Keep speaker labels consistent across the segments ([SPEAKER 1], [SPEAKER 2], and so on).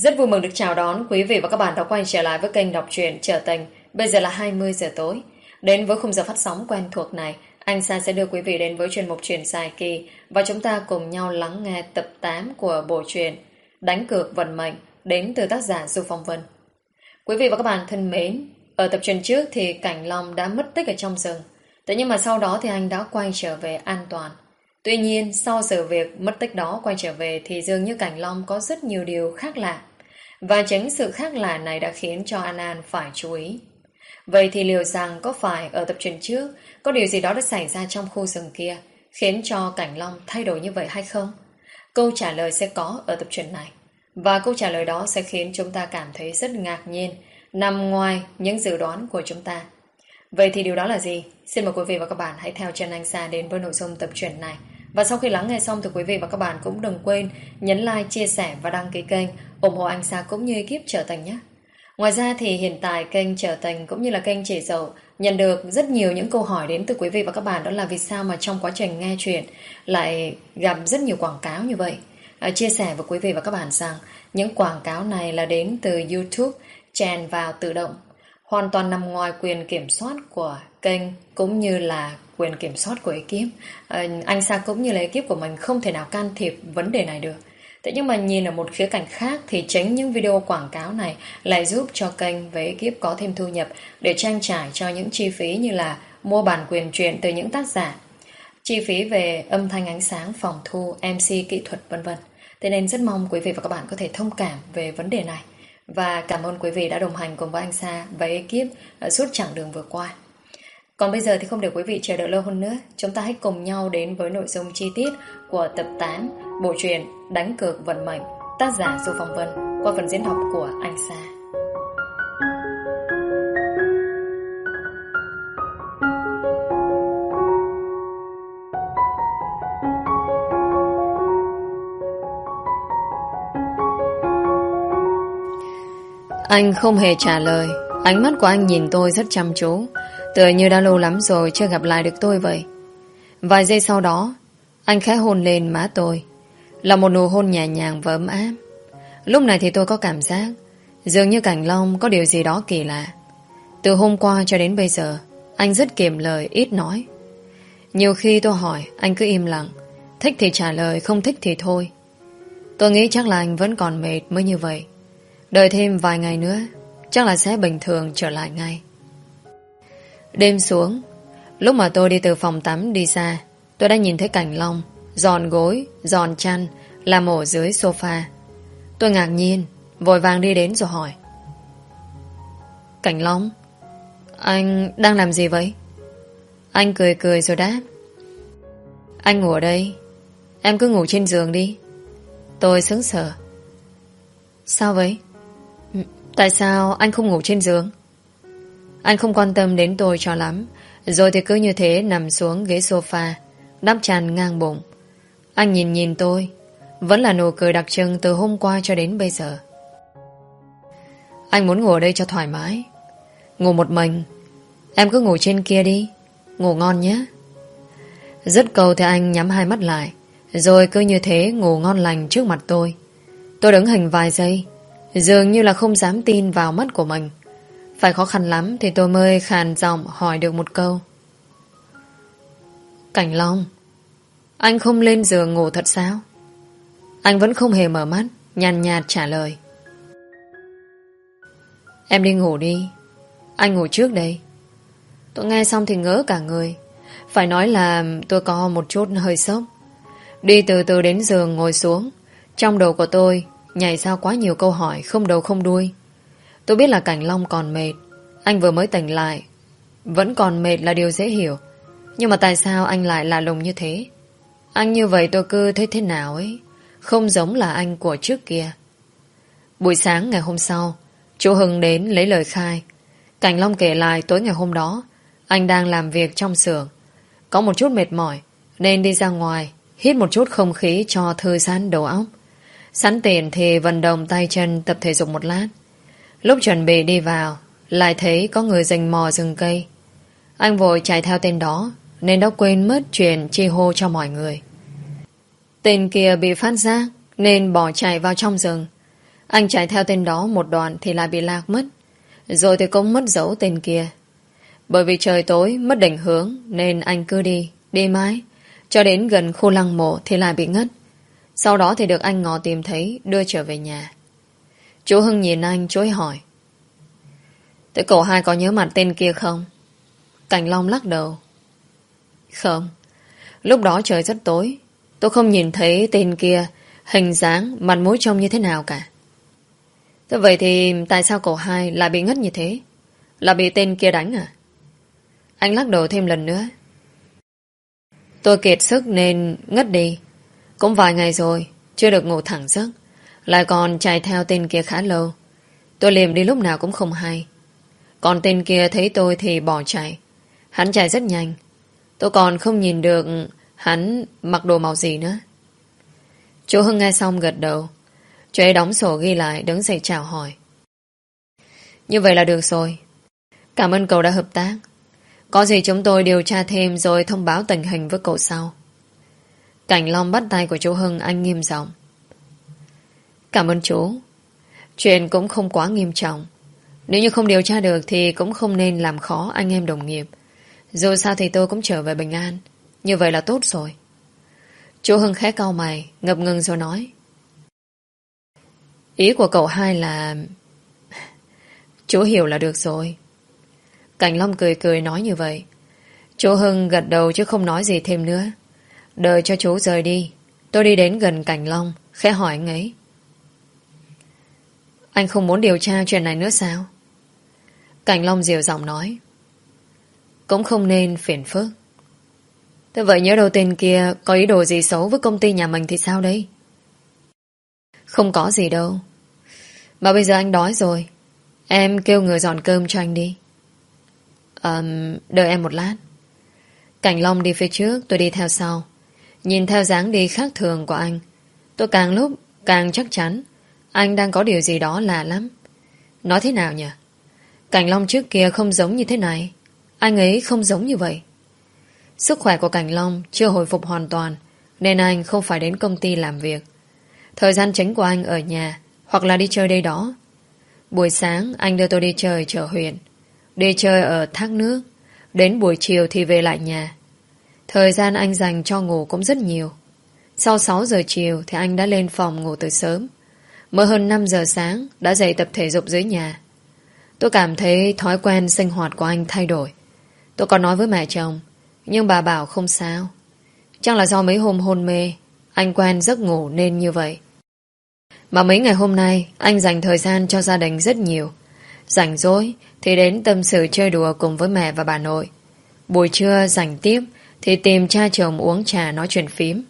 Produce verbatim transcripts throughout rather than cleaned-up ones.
[SPEAKER 1] Rất vui mừng được chào đón quý vị và các bạn đã quay trở lại với kênh đọc truyện Trở Tình. Bây giờ là hai mươi giờ tối. Đến với khung giờ phát sóng quen thuộc này, anh Sa sẽ đưa quý vị đến với chuyên mục truyện dài kỳ và chúng ta cùng nhau lắng nghe tập tám của bộ truyện Đánh Cược Vận Mệnh đến từ tác giả Du Phong Vân. Quý vị và các bạn thân mến, ở tập truyện trước thì Cảnh Long đã mất tích ở trong rừng. Thế nhưng mà sau đó thì anh đã quay trở về an toàn. Tuy nhiên, sau sự việc mất tích đó quay trở về thì dường như Cảnh Long có rất nhiều điều khác lạ. Và chính sự khác lạ này đã khiến cho An An phải chú ý. Vậy thì liệu rằng có phải ở tập truyện trước có điều gì đó đã xảy ra trong khu rừng kia khiến cho Cảnh Long thay đổi như vậy hay không? Câu trả lời sẽ có ở tập truyện này. Và câu trả lời đó sẽ khiến chúng ta cảm thấy rất ngạc nhiên, nằm ngoài những dự đoán của chúng ta. Vậy thì điều đó là gì? Xin mời quý vị và các bạn hãy theo chân anh Sa đến với nội dung tập truyện này. Và sau khi lắng nghe xong thì quý vị và các bạn cũng đừng quên nhấn like, chia sẻ và đăng ký kênh ủng hộ anh Sa cũng như ekip Trở Tình nhé. Ngoài ra thì hiện tại kênh Trở Tình cũng như là kênh Chị Dậu nhận được rất nhiều những câu hỏi đến từ quý vị và các bạn, đó là vì sao mà trong quá trình nghe chuyện lại gặp rất nhiều quảng cáo như vậy. À, chia sẻ với quý vị và các bạn rằng những quảng cáo này là đến từ YouTube chèn vào tự động, hoàn toàn nằm ngoài quyền kiểm soát của kênh cũng như là quyền kiểm soát của ekip. À, anh Sa cũng như là ekip của mình không thể nào can thiệp vấn đề này được. Thế nhưng mà nhìn ở một khía cạnh khác thì chính những video quảng cáo này lại giúp cho kênh và ekip có thêm thu nhập để trang trải cho những chi phí như là mua bản quyền truyện từ những tác giả, chi phí về âm thanh ánh sáng, phòng thu, em xê, kỹ thuật vân vân. Thế nên rất mong quý vị và các bạn có thể thông cảm về vấn đề này. Và cảm ơn quý vị đã đồng hành cùng với anh Sa và ekip suốt chặng đường vừa qua. Còn bây giờ thì không để quý vị chờ đợi lâu hơn nữa, chúng ta hãy cùng nhau đến với nội dung chi tiết của tập tám bộ truyện Đánh Cược Vận Mệnh, tác giả Du Phong Vân, qua phần diễn đọc của anh Sa. Anh không hề trả lời. Ánh mắt của anh nhìn tôi rất chăm chú, tựa như đã lâu lắm rồi chưa gặp lại được tôi vậy. Vài giây sau đó, anh khẽ hôn lên má tôi, là một nụ hôn nhẹ nhàng và ấm áp. Lúc này thì tôi có cảm giác dường như Cảnh Long có điều gì đó kỳ lạ. Từ hôm qua cho đến bây giờ, anh rất kiệm lời, ít nói. Nhiều khi tôi hỏi, anh cứ im lặng, thích thì trả lời, không thích thì thôi. Tôi nghĩ chắc là anh vẫn còn mệt mới như vậy. Đợi thêm vài ngày nữa, chắc là sẽ bình thường trở lại ngay. Đêm xuống, lúc mà tôi đi từ phòng tắm đi ra, tôi đã nhìn thấy Cảnh Long dọn gối, dọn chăn, làm ổ dưới sofa. Tôi ngạc nhiên, vội vàng đi đến rồi hỏi: Cảnh Long, anh đang làm gì vậy? Anh cười cười rồi đáp: Anh ngủ ở đây, em cứ ngủ trên giường đi. Tôi sững sờ. Sao vậy? Tại sao anh không ngủ trên giường? Anh không quan tâm đến tôi cho lắm, rồi thì cứ như thế nằm xuống ghế sofa, đắp chăn ngang bụng. Anh nhìn nhìn tôi, vẫn là nụ cười đặc trưng từ hôm qua cho đến bây giờ. Anh muốn ngủ ở đây cho thoải mái, ngủ một mình. Em cứ ngủ trên kia đi, ngủ ngon nhé. Dứt câu thì anh nhắm hai mắt lại, rồi cứ như thế ngủ ngon lành trước mặt tôi. Tôi đứng hình vài giây, dường như là không dám tin vào mắt của mình. Phải khó khăn lắm thì tôi mới khàn giọng hỏi được một câu: Cảnh Long, anh không lên giường ngủ thật sao? Anh vẫn không hề mở mắt, nhàn nhạt trả lời: Em đi ngủ đi, anh ngủ trước đây. Tôi nghe xong thì ngỡ cả người. Phải nói là tôi có một chút hơi sốc. Đi từ từ đến giường ngồi xuống, trong đầu của tôi nhảy ra quá nhiều câu hỏi không đầu không đuôi. Tôi biết là Cảnh Long còn mệt. Anh vừa mới tỉnh lại, vẫn còn mệt là điều dễ hiểu. Nhưng mà tại sao anh lại lạ lùng như thế? Anh như vậy tôi cứ thấy thế nào ấy, không giống là anh của trước kia. Buổi sáng ngày hôm sau, chú Hưng đến lấy lời khai. Cảnh Long kể lại tối ngày hôm đó anh đang làm việc trong xưởng, có một chút mệt mỏi nên đi ra ngoài hít một chút không khí cho thư giãn đầu óc. Sẵn tiện thì vận động tay chân, tập thể dục một lát. Lúc chuẩn bị đi vào, lại thấy có người rình mò rừng cây. Anh vội chạy theo tên đó, nên đã quên mất chuyện chi hô cho mọi người. Tên kia bị phát giác nên bỏ chạy vào trong rừng. Anh chạy theo tên đó một đoạn thì lại bị lạc mất. Rồi thì cũng mất dấu tên kia. Bởi vì trời tối mất định hướng nên anh cứ đi, đi mãi. Cho đến gần khu lăng mộ thì lại bị ngất. Sau đó thì được anh Ngọ tìm thấy đưa trở về nhà. Chú Hưng nhìn anh chối hỏi. Thế cậu hai có nhớ mặt tên kia không? Cảnh Long lắc đầu. Không. Lúc đó trời rất tối. Tôi không nhìn thấy tên kia hình dáng, mặt mũi trông như thế nào cả. Thế vậy thì tại sao cậu hai lại bị ngất như thế? Là bị tên kia đánh à? Anh lắc đầu thêm lần nữa. Tôi kiệt sức nên ngất đi. Cũng vài ngày rồi, chưa được ngủ thẳng giấc. Lại còn chạy theo tên kia khá lâu. Tôi liềm đi lúc nào cũng không hay. Còn tên kia thấy tôi thì bỏ chạy. Hắn chạy rất nhanh. Tôi còn không nhìn được hắn mặc đồ màu gì nữa. Chú Hưng nghe xong gật đầu. Chú ấy đóng sổ ghi lại, đứng dậy chào hỏi. Như vậy là được rồi. Cảm ơn cậu đã hợp tác. Có gì chúng tôi điều tra thêm rồi thông báo tình hình với cậu sau. Cảnh Long bắt tay của chú Hưng, anh nghiêm giọng. Cảm ơn chú. Chuyện cũng không quá nghiêm trọng. Nếu như không điều tra được thì cũng không nên làm khó anh em đồng nghiệp. Dù sao thì tôi cũng trở về bình an. Như vậy là tốt rồi. Chú Hưng khẽ cau mày, ngập ngừng rồi nói. Ý của cậu hai là... Chú hiểu là được rồi. Cảnh Long cười cười nói như vậy. Chú Hưng gật đầu chứ không nói gì thêm nữa. Đợi cho chú rời đi, tôi đi đến gần Cảnh Long, khẽ hỏi anh ấy. Anh không muốn điều tra chuyện này nữa sao? Cảnh Long dịu giọng nói. Cũng không nên phiền phức. Thế vậy nhớ đầu tên kia có ý đồ gì xấu với công ty nhà mình thì sao đây? Không có gì đâu. Mà bây giờ anh đói rồi. Em kêu người dọn cơm cho anh đi. À, đợi em một lát. Cảnh Long đi phía trước, tôi đi theo sau. Nhìn theo dáng đi khác thường của anh, tôi càng lúc càng chắc chắn anh đang có điều gì đó lạ lắm. Nói thế nào nhỉ? Cảnh Long trước kia không giống như thế này. Anh ấy không giống như vậy. Sức khỏe của Cảnh Long chưa hồi phục hoàn toàn, nên anh không phải đến công ty làm việc. Thời gian chính của anh ở nhà hoặc là đi chơi đây đó. Buổi sáng anh đưa tôi đi chơi chợ huyện, đi chơi ở thác nước. Đến buổi chiều thì về lại nhà. Thời gian anh dành cho ngủ cũng rất nhiều. Sau sáu giờ chiều thì anh đã lên phòng ngủ từ sớm. Mới hơn năm giờ sáng đã dậy tập thể dục dưới nhà. Tôi cảm thấy thói quen sinh hoạt của anh thay đổi. Tôi còn nói với mẹ chồng, nhưng bà bảo không sao. Chắc là do mấy hôm hôn mê anh quen giấc ngủ nên như vậy. Mà mấy ngày hôm nay anh dành thời gian cho gia đình rất nhiều. Rảnh rỗi thì đến tâm sự chơi đùa cùng với mẹ và bà nội. Buổi trưa rảnh tiếp thì tìm cha chồng uống trà nói chuyện phím.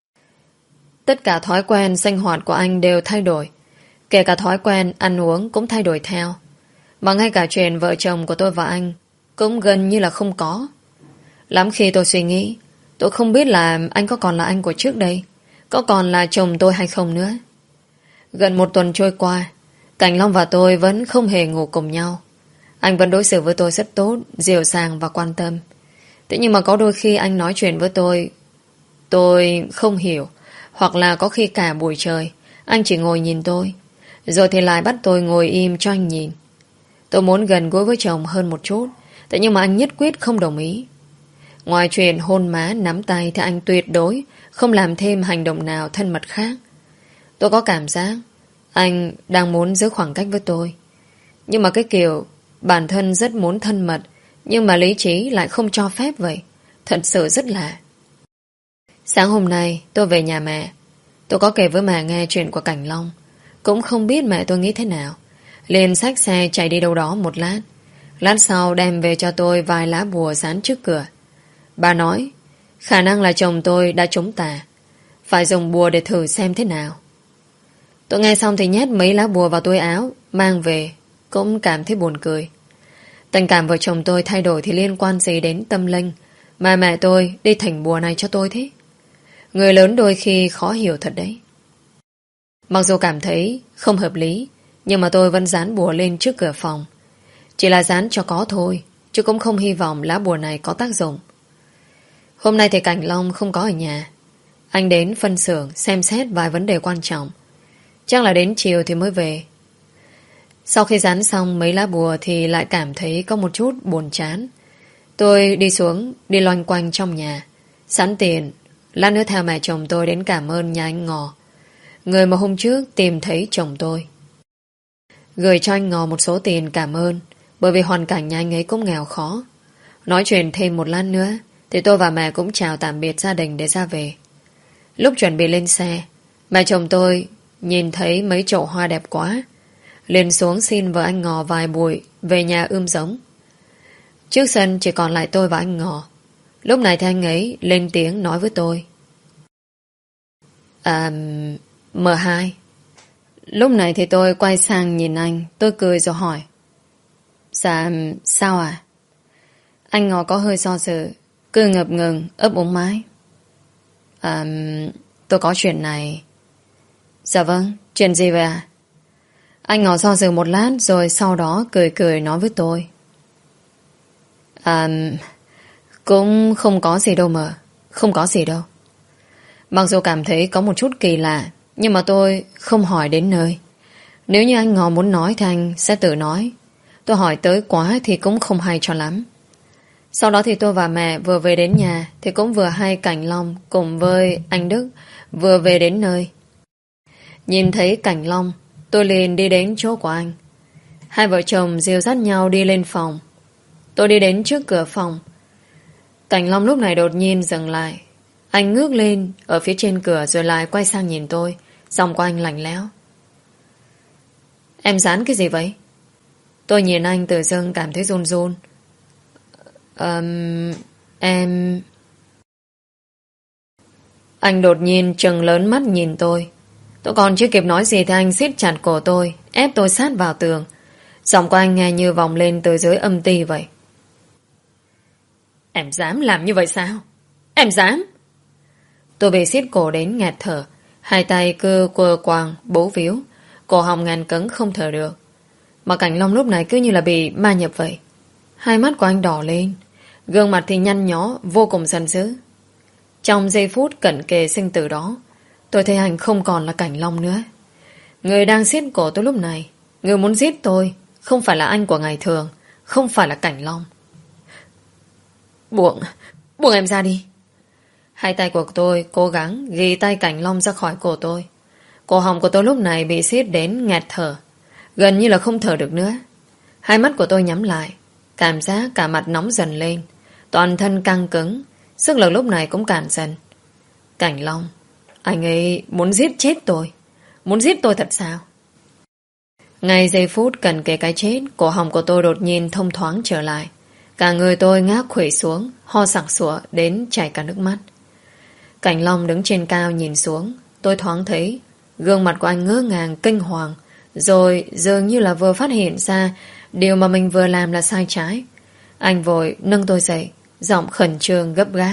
[SPEAKER 1] Tất cả thói quen sinh hoạt của anh đều thay đổi. Kể cả thói quen ăn uống cũng thay đổi theo. Mà ngay cả chuyện vợ chồng của tôi và anh cũng gần như là không có. Lắm khi tôi suy nghĩ, tôi không biết là anh có còn là anh của trước đây, có còn là chồng tôi hay không nữa. Gần một tuần trôi qua, Cảnh Long và tôi vẫn không hề ngủ cùng nhau. Anh vẫn đối xử với tôi rất tốt, dịu dàng và quan tâm. Thế nhưng mà có đôi khi anh nói chuyện với tôi, tôi không hiểu. Hoặc là có khi cả buổi trời anh chỉ ngồi nhìn tôi, rồi thì lại bắt tôi ngồi im cho anh nhìn. Tôi muốn gần gũi với chồng hơn một chút, thế nhưng mà anh nhất quyết không đồng ý. Ngoài chuyện hôn má nắm tay thì anh tuyệt đối không làm thêm hành động nào thân mật khác. Tôi có cảm giác anh đang muốn giữ khoảng cách với tôi. Nhưng mà cái kiểu bản thân rất muốn thân mật, nhưng mà lý trí lại không cho phép vậy. Thật sự rất lạ. Sáng hôm nay tôi về nhà mẹ. Tôi có kể với mẹ nghe chuyện của Cảnh Long. Cũng không biết mẹ tôi nghĩ thế nào. Liền xách xe chạy đi đâu đó một lát. Lát sau đem về cho tôi vài lá bùa dán trước cửa. Bà nói khả năng là chồng tôi đã trúng tà, phải dùng bùa để thử xem thế nào. Tôi nghe xong thì nhét mấy lá bùa vào túi áo, mang về. Cũng cảm thấy buồn cười. Tình cảm vợ chồng tôi thay đổi thì liên quan gì đến tâm linh mà mẹ tôi đi thỉnh bùa này cho tôi thế? Người lớn đôi khi khó hiểu thật đấy. Mặc dù cảm thấy không hợp lý, nhưng mà tôi vẫn dán bùa lên trước cửa phòng. Chỉ là dán cho có thôi, chứ cũng không hy vọng lá bùa này có tác dụng. Hôm nay thì Cảnh Long không có ở nhà. Anh đến phân xưởng xem xét vài vấn đề quan trọng. Chắc là đến chiều thì mới về. Sau khi dán xong mấy lá bùa thì lại cảm thấy có một chút buồn chán. Tôi đi xuống, đi loanh quanh trong nhà, sẵn tiền, lát nữa theo mẹ chồng tôi đến cảm ơn nhà anh Ngò, người mà hôm trước tìm thấy chồng tôi. Gửi cho anh Ngò một số tiền cảm ơn, bởi vì hoàn cảnh nhà anh ấy cũng nghèo khó. Nói chuyện thêm một lát nữa thì tôi và mẹ cũng chào tạm biệt gia đình để ra về. Lúc chuẩn bị lên xe, mẹ chồng tôi nhìn thấy mấy chậu hoa đẹp quá, liền xuống xin vợ anh Ngò vài buổi về nhà ươm giống. Trước sân chỉ còn lại tôi và anh Ngò. Lúc này thì anh ấy lên tiếng nói với tôi. À, em hai. Lúc này thì tôi quay sang nhìn anh, tôi cười rồi hỏi. Dạ, sao à? Anh Ngò có hơi do dự, cứ ngập ngừng, ấp úng mái. À, tôi có chuyện này. Dạ vâng, chuyện gì vậy à? Anh Ngò do dự một lát rồi sau đó cười cười nói với tôi. À, cũng không có gì đâu mà. Không có gì đâu. Mặc dù cảm thấy có một chút kỳ lạ, nhưng mà tôi không hỏi đến nơi. Nếu như anh Ngò muốn nói thì anh sẽ tự nói. Tôi hỏi tới quá thì cũng không hay cho lắm. Sau đó thì tôi và mẹ vừa về đến nhà thì cũng vừa hay Cảnh Long cùng với anh Đức vừa về đến nơi. Nhìn thấy Cảnh Long, tôi liền đi đến chỗ của anh. Hai vợ chồng dìu dắt nhau đi lên phòng. Tôi đi đến trước cửa phòng. Cảnh Long lúc này đột nhiên dừng lại. Anh ngước lên ở phía trên cửa rồi lại quay sang nhìn tôi. Giọng của anh lạnh lẽo. Em dán cái gì vậy? Tôi nhìn anh tự dưng cảm thấy run run. um, Em... Anh đột nhiên trừng lớn mắt nhìn tôi. Tôi còn chưa kịp nói gì thì anh siết chặt cổ tôi, ép tôi sát vào tường. Giọng của anh nghe như vòng lên từ dưới âm ti vậy. Em dám làm như vậy sao? Em dám? Tôi bị siết cổ đến nghẹt thở. Hai tay cứ quơ quàng, bấu víu. Cổ họng ngàn cứng không thở được. Mà Cảnh Long lúc này cứ như là bị ma nhập vậy. Hai mắt của anh đỏ lên, gương mặt thì nhăn nhó, vô cùng giận dữ. Trong giây phút cận kề sinh tử đó, tôi thấy anh không còn là Cảnh Long nữa. Người đang siết cổ tôi lúc này, người muốn giết tôi, không phải là anh của ngày thường, không phải là Cảnh Long. Buông, buông em ra đi. Hai tay của tôi cố gắng ghi tay Cảnh Long ra khỏi cổ tôi. Cổ họng của tôi lúc này bị siết đến nghẹt thở, gần như là không thở được nữa. Hai mắt của tôi nhắm lại, cảm giác cả mặt nóng dần lên, toàn thân căng cứng, sức lực lúc này cũng cạn dần. Cảnh Long, anh ấy muốn giết chết tôi. Muốn giết tôi thật sao? Ngay giây phút cần kề cái chết, cổ họng của tôi đột nhiên thông thoáng trở lại. Cả người tôi ngã khuỵu xuống, ho sặc sụa đến chảy cả nước mắt. Cảnh Long đứng trên cao nhìn xuống. Tôi thoáng thấy gương mặt của anh ngỡ ngàng kinh hoàng, rồi dường như là vừa phát hiện ra điều mà mình vừa làm là sai trái. Anh vội nâng tôi dậy, giọng khẩn trương gấp gáp.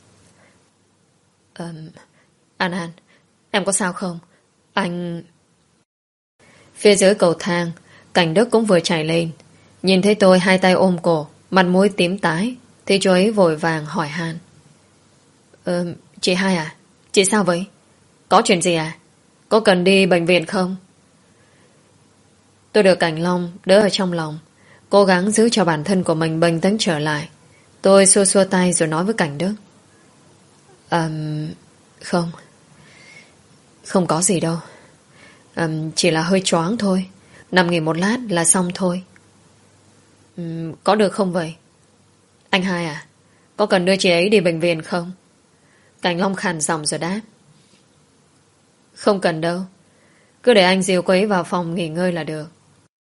[SPEAKER 1] um, An An, em có sao không? Anh... Phía dưới cầu thang, Cảnh Đức cũng vừa chạy lên. Nhìn thấy tôi hai tay ôm cổ, mặt mũi tím tái, thì chú ấy vội vàng hỏi han. Ờ, chị hai à? Chị sao vậy? Có chuyện gì à? Có cần đi bệnh viện không? Tôi được Cảnh Long đỡ ở trong lòng, cố gắng giữ cho bản thân của mình bình tĩnh trở lại. Tôi xua xua tay rồi nói với Cảnh Đức. Um, không. Không có gì đâu. Um, chỉ là hơi choáng thôi. Nằm nghỉ một lát là xong thôi. um, Có được không vậy? Anh hai à, có cần đưa chị ấy đi bệnh viện không? Cảnh Long khàn giọng rồi đáp. Không cần đâu. Cứ để anh dìu cô ấy vào phòng nghỉ ngơi là được.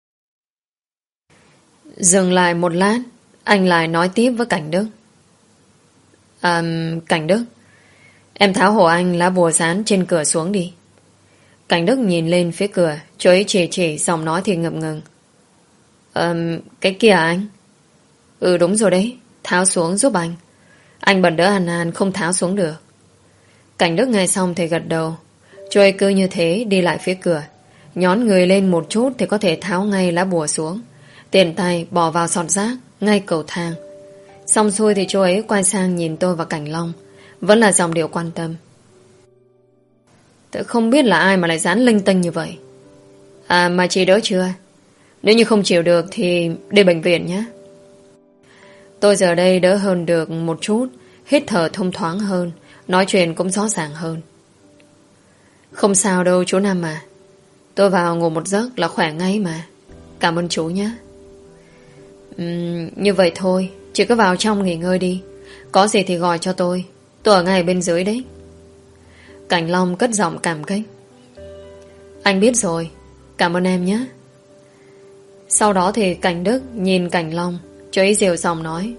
[SPEAKER 1] Dừng lại một lát, anh lại nói tiếp với Cảnh Đức. À, Cảnh Đức, em tháo hộ anh lá bùa dán trên cửa xuống đi. Cảnh Đức nhìn lên phía cửa, chú ấy chỉ chỉ, giọng nói thì ngập ngừng. À, cái kia à anh? Ừ đúng rồi đấy, tháo xuống giúp anh. Anh bận đỡ An An không tháo xuống được. Cảnh Đức nghe xong thì gật đầu. Chú ấy cứ như thế đi lại phía cửa, nhón người lên một chút thì có thể tháo ngay lá bùa xuống, tiện tay bỏ vào sọt rác ngay cầu thang. Xong xuôi thì chú ấy quay sang nhìn tôi và Cảnh Long, vẫn là giọng điệu quan tâm. Tôi không biết là ai mà lại dán linh tinh như vậy. À mà chị đỡ chưa? Nếu như không chịu được thì đi bệnh viện nhé. Tôi giờ đây đỡ hơn được một chút, hít thở thông thoáng hơn, nói chuyện cũng rõ ràng hơn. Không sao đâu chú Năm à. Tôi vào ngủ một giấc là khỏe ngay mà. Cảm ơn chú nhé. uhm, Như vậy thôi, chị cứ vào trong nghỉ ngơi đi. Có gì thì gọi cho tôi. Tôi ở ngay bên dưới đấy. Cảnh Long cất giọng cảm kích. Anh biết rồi. Cảm ơn em nhé. Sau đó thì Cảnh Đức nhìn Cảnh Long, cho ý dịu giọng nói.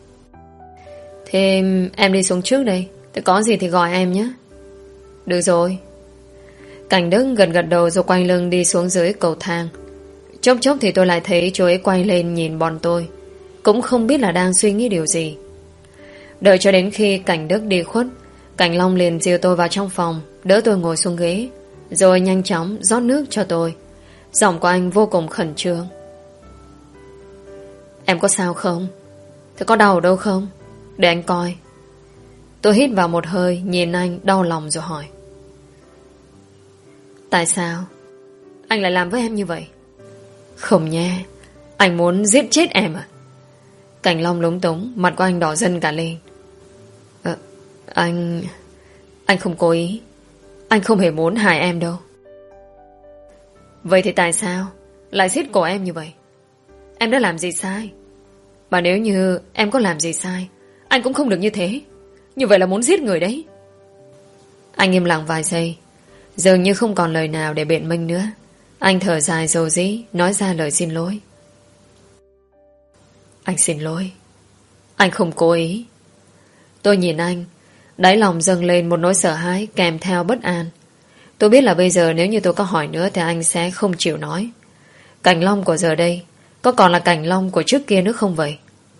[SPEAKER 1] Thế em đi xuống trước đây. Thế có gì thì gọi em nhé. Được rồi. Cảnh Đức gật gật đầu rồi quay lưng đi xuống dưới cầu thang. Chốc chốc thì tôi lại thấy chú ấy quay lên nhìn bọn tôi, cũng không biết là đang suy nghĩ điều gì. Đợi cho đến khi Cảnh Đức đi khuất, Cảnh Long liền dìu tôi vào trong phòng, đỡ tôi ngồi xuống ghế, rồi nhanh chóng rót nước cho tôi. Giọng của anh vô cùng khẩn trương. Em có sao không? Thế có đau ở đâu không? Để anh coi. Tôi hít vào một hơi, nhìn anh đau lòng rồi hỏi. Tại sao anh lại làm với em như vậy? Không nha, anh muốn giết chết em à? Cảnh Long lúng túng, mặt của anh đỏ dần cả lên. à, Anh Anh không cố ý. Anh không hề muốn hại em đâu. Vậy thì tại sao lại giết cổ em như vậy? Em đã làm gì sai? Mà nếu như em có làm gì sai, anh cũng không được như thế. Như vậy là muốn giết người đấy. Anh im lặng vài giây, dường như không còn lời nào để biện minh nữa. Anh thở dài dầu dĩ, nói ra lời xin lỗi. Anh xin lỗi. Anh không cố ý. Tôi nhìn anh, đáy lòng dâng lên một nỗi sợ hãi kèm theo bất an. Tôi biết là bây giờ nếu như tôi có hỏi nữa thì anh sẽ không chịu nói. Cảnh Long của giờ đây có còn là Cảnh Long của trước kia nữa không vậy?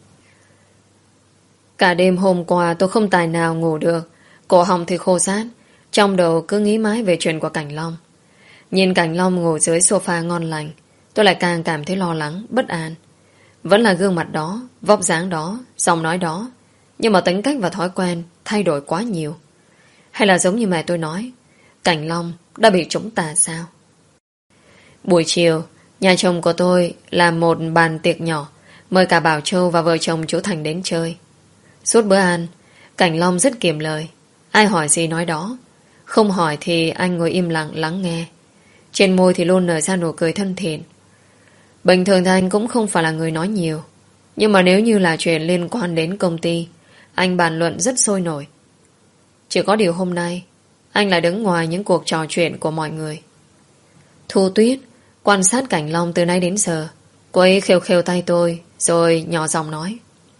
[SPEAKER 1] Cả đêm hôm qua tôi không tài nào ngủ được, cổ họng thì khô rát, trong đầu cứ nghĩ mãi về chuyện của Cảnh Long. Nhìn Cảnh Long ngủ dưới sofa ngon lành, tôi lại càng cảm thấy lo lắng, bất an. Vẫn là gương mặt đó, vóc dáng đó, giọng nói đó, nhưng mà tính cách và thói quen thay đổi quá nhiều. Hay là giống như mẹ tôi nói, Cảnh Long đã bị trúng tà sao? Buổi chiều, nhà chồng của tôi làm một bàn tiệc nhỏ, mời cả Bảo Châu và vợ chồng chú Thành đến chơi. Suốt bữa ăn, Cảnh Long rất kiệm lời, ai hỏi gì nói đó, không hỏi thì anh ngồi im lặng lắng nghe. Trên môi thì luôn nở ra nụ cười thân thiện. Bình thường thì anh cũng không phải là người nói nhiều, nhưng mà nếu như là chuyện liên quan đến công ty, anh bàn luận rất sôi nổi. Chỉ có điều hôm nay anh lại đứng ngoài những cuộc trò chuyện của mọi người. Thu Tuyết quan sát Cảnh Long từ nay đến giờ. Cô ấy khều khều tay tôi, rồi nhỏ giọng nói.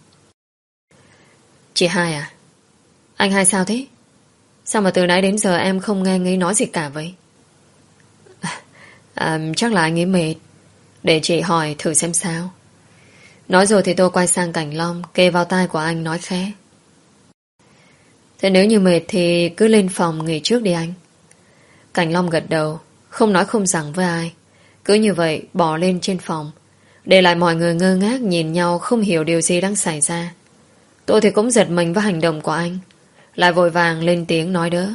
[SPEAKER 1] Chị Hai à? Anh Hai sao thế? Sao mà từ nãy đến giờ em không nghe anh ấy nói gì cả vậy? À, à, chắc là anh ấy mệt. Để chị hỏi thử xem sao. Nói rồi thì tôi quay sang Cảnh Long, kề vào tai của anh nói khẽ. Thế nếu như mệt thì cứ lên phòng nghỉ trước đi anh. Cảnh Long gật đầu, không nói không rằng với ai. Cứ như vậy bỏ lên trên phòng, để lại mọi người ngơ ngác nhìn nhau, không hiểu điều gì đang xảy ra. Tôi thì cũng giật mình với hành động của anh, lại vội vàng lên tiếng nói đỡ.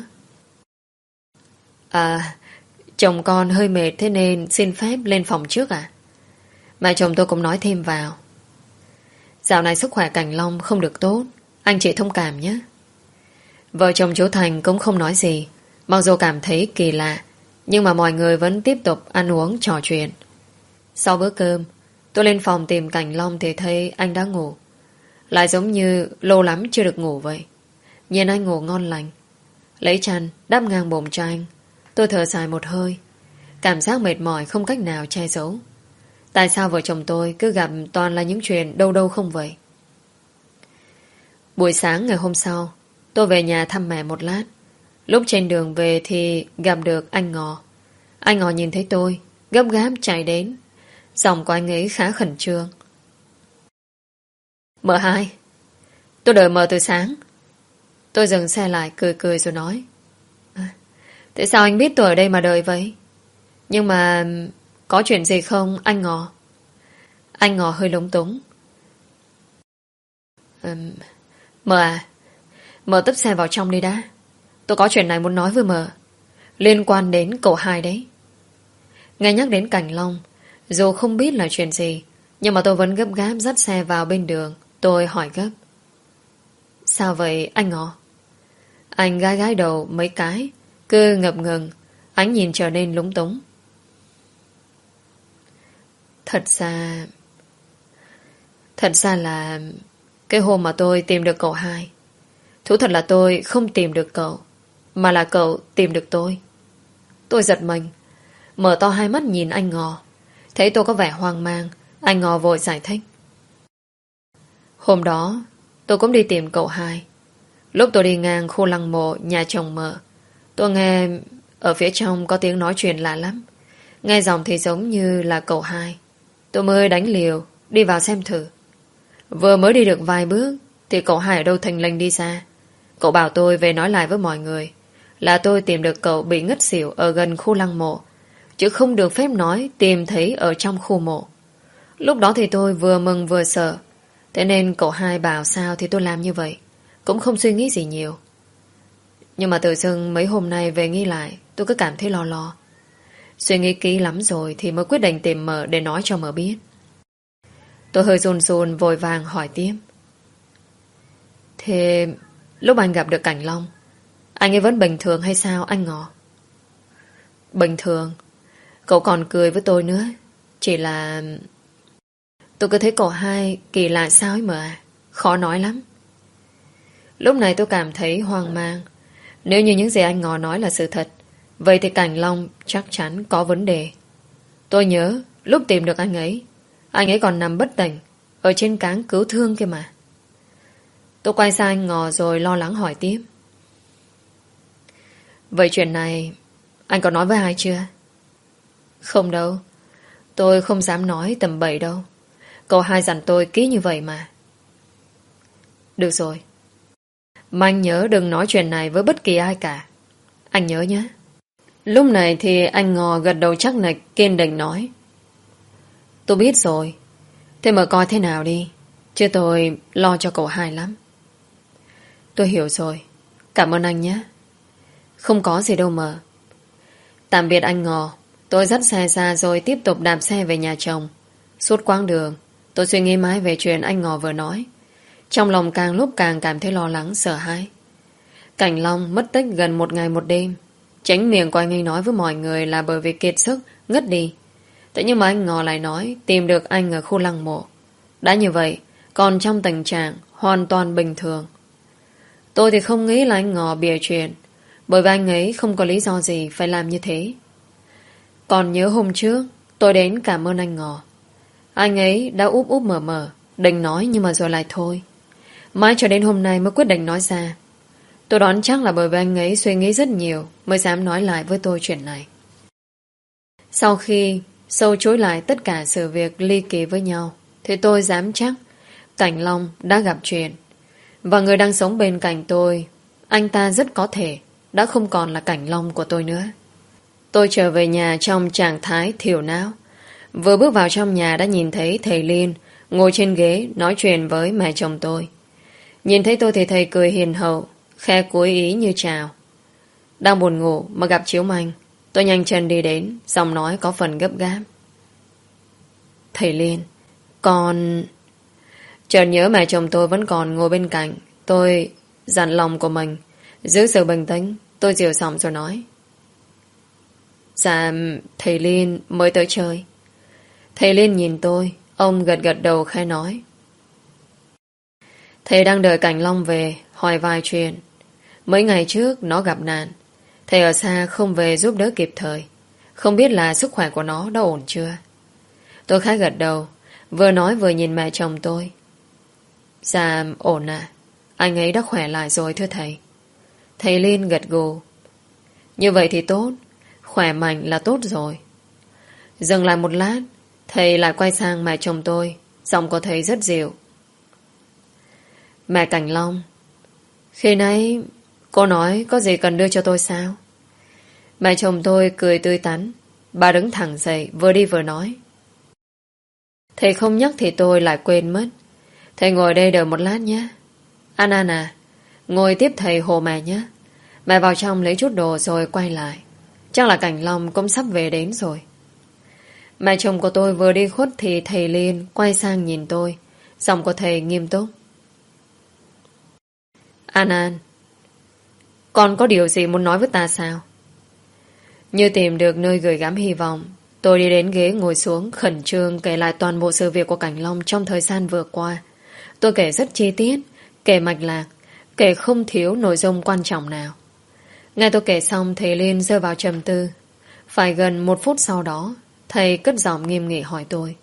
[SPEAKER 1] À, chồng con hơi mệt thế nên xin phép lên phòng trước à? Mà chồng tôi cũng nói thêm vào. Dạo này sức khỏe Cảnh Long không được tốt, anh chị thông cảm nhé. Vợ chồng chú Thành cũng không nói gì, mặc dù cảm thấy kỳ lạ, nhưng mà mọi người vẫn tiếp tục ăn uống trò chuyện. Sau bữa cơm, tôi lên phòng tìm Cảnh Long thì thấy anh đã ngủ. Lại giống như lâu lắm chưa được ngủ vậy. Nhìn anh ngủ ngon lành, lấy chăn đắp ngang bụng cho anh. Tôi thở dài một hơi, cảm giác mệt mỏi không cách nào che giấu. Tại sao vợ chồng tôi cứ gặp toàn là những chuyện đâu đâu không vậy? Buổi sáng ngày hôm sau, tôi về nhà thăm mẹ một lát. Lúc trên đường về thì gặp được anh Ngọ. Anh Ngọ nhìn thấy tôi, gấp gáp chạy đến. Giọng của anh ấy khá khẩn trương. Mợ Hai, tôi đợi mợ từ sáng. Tôi dừng xe lại cười cười rồi nói. À, tại sao anh biết tôi ở đây mà đợi vậy? Nhưng mà có chuyện gì không anh Ngọ? Anh Ngọ hơi lúng túng. À, mợ à, mợ tấp xe vào trong đi đã. Tôi có chuyện này muốn nói với mợ. Liên quan đến cậu hai đấy. Nghe nhắc đến Cảnh Long, dù không biết là chuyện gì, nhưng mà tôi vẫn gấp gáp dắt xe vào bên đường. Tôi hỏi gấp. Sao vậy anh Ngọ? Anh gái gái đầu mấy cái, cứ ngập ngừng, ánh nhìn trở nên lúng túng. Thật ra... Thật ra là... Cái hôm mà tôi tìm được cậu hai, thú thật là tôi không tìm được cậu, mà là cậu tìm được tôi. Tôi giật mình, mở to hai mắt nhìn anh Ngọ. Thấy tôi có vẻ hoang mang, anh Ngọ vội giải thích. Hôm đó tôi cũng đi tìm cậu hai. Lúc tôi đi ngang khu lăng mộ nhà chồng mợ, tôi nghe ở phía trong có tiếng nói chuyện lạ lắm. Nghe giọng thì giống như là cậu hai. Tôi mới đánh liều đi vào xem thử. Vừa mới đi được vài bước thì cậu hai ở đâu thình lình đi ra. Cậu bảo tôi về nói lại với mọi người là tôi tìm được cậu bị ngất xỉu ở gần khu lăng mộ, chứ không được phép nói tìm thấy ở trong khu mộ. Lúc đó thì tôi vừa mừng vừa sợ. Thế nên cậu hai bảo sao thì tôi làm như vậy, cũng không suy nghĩ gì nhiều. Nhưng mà tự dưng mấy hôm nay về nghĩ lại, tôi cứ cảm thấy lo lo. Suy nghĩ kỹ lắm rồi thì mới quyết định tìm mợ để nói cho mợ biết. Tôi hơi run run vội vàng hỏi tiếp. Thế lúc anh gặp được Cảnh Long, anh ấy vẫn bình thường hay sao anh Ngọ? Bình thường. Cậu còn cười với tôi nữa. Chỉ là... Tôi cứ thấy cậu hai kỳ lạ sao ấy mà. Khó nói lắm. Lúc này tôi cảm thấy hoang mang. Nếu như những gì anh Ngọ nói là sự thật, vậy thì Cảnh Long chắc chắn có vấn đề. Tôi nhớ lúc tìm được anh ấy, anh ấy còn nằm bất tỉnh ở trên cáng cứu thương kia mà. Tôi quay sang anh Ngọ rồi lo lắng hỏi tiếp. Vậy chuyện này anh có nói với ai chưa? Không đâu. Tôi không dám nói tầm bậy đâu. Cậu hai dặn tôi kỹ như vậy mà. Được rồi, mà anh nhớ đừng nói chuyện này với bất kỳ ai cả. Anh nhớ nhé. Lúc này thì anh Ngọ gật đầu chắc nịch, kiên định nói. Tôi biết rồi. Thế mà coi thế nào đi, chứ tôi lo cho cậu hai lắm. Tôi hiểu rồi. Cảm ơn anh nhé. Không có gì đâu mà. Tạm biệt anh Ngọ. Tôi dắt xe ra rồi tiếp tục đạp xe về nhà chồng. Suốt quãng đường tôi suy nghĩ mãi về chuyện anh Ngọ vừa nói. Trong lòng càng lúc càng cảm thấy lo lắng, sợ hãi. Cảnh Long mất tích gần một ngày một đêm. Chính miệng của anh ấy nói với mọi người là bởi vì kiệt sức, ngất đi. Thế nhưng mà anh Ngọ lại nói tìm được anh ở khu lăng mộ. Đã như vậy, còn trong tình trạng hoàn toàn bình thường. Tôi thì không nghĩ là anh Ngọ bịa chuyện, bởi vì anh ấy không có lý do gì phải làm như thế. Còn nhớ hôm trước tôi đến cảm ơn anh Ngọ, anh ấy đã úp úp mở mở, định nói nhưng mà rồi lại thôi. Mãi cho đến hôm nay mới quyết định nói ra. Tôi đoán chắc là bởi vì anh ấy suy nghĩ rất nhiều mới dám nói lại với tôi chuyện này. Sau khi sâu chối lại tất cả sự việc ly kỳ với nhau, thì tôi dám chắc Cảnh Long đã gặp chuyện. Và người đang sống bên cạnh tôi, anh ta rất có thể đã không còn là Cảnh Long của tôi nữa. Tôi trở về nhà trong trạng thái thiểu não. Vừa bước vào trong nhà đã nhìn thấy thầy Liên ngồi trên ghế nói chuyện với mẹ chồng tôi. Nhìn thấy tôi thì thầy cười hiền hậu, khe cúi ý như chào. Đang buồn ngủ mà gặp Chiếu Manh, tôi nhanh chân đi đến, giọng nói có phần gấp gáp. Thầy Liên, con... Chợt nhớ mẹ chồng tôi vẫn còn ngồi bên cạnh. Tôi dặn lòng của mình giữ sự bình tĩnh. Tôi dịu giọng rồi nói. Dạ, thầy Liên mới tới chơi. Thầy Liên nhìn tôi, ông gật gật đầu khai nói. Thầy đang đợi Cảnh Long về, hỏi vài chuyện. Mấy ngày trước nó gặp nạn, thầy ở xa không về giúp đỡ kịp thời. Không biết là sức khỏe của nó đã ổn chưa? Tôi khá gật đầu, vừa nói vừa nhìn mẹ chồng tôi. Dạ, ổn à. Anh ấy đã khỏe lại rồi thưa thầy. Thầy Liên gật gù. Như vậy thì tốt, khỏe mạnh là tốt rồi. Dừng lại một lát, thầy lại quay sang mẹ chồng tôi, giọng của thầy rất dịu. Mẹ Cảnh Long, khi nãy cô nói có gì cần đưa cho tôi sao? Mẹ chồng tôi cười tươi tắn. Bà đứng thẳng dậy vừa đi vừa nói. Thầy không nhắc thì tôi lại quên mất. Thầy ngồi đây đợi một lát nhé. An An à, ngồi tiếp thầy hộ mẹ nhé. Mẹ vào trong lấy chút đồ rồi quay lại. Chắc là Cảnh Long cũng sắp về đến rồi. Mẹ chồng của tôi vừa đi khuất thì thầy Liên quay sang nhìn tôi. Giọng của thầy nghiêm túc. An An, con có điều gì muốn nói với ta sao? Như tìm được nơi gửi gắm hy vọng, tôi đi đến ghế ngồi xuống khẩn trương kể lại toàn bộ sự việc của Cảnh Long trong thời gian vừa qua. Tôi kể rất chi tiết, kể mạch lạc, kể không thiếu nội dung quan trọng nào. Nghe tôi kể xong, thầy Liên rơi vào trầm tư. Phải gần một phút sau đó, thầy cất giọng nghiêm nghị hỏi tôi.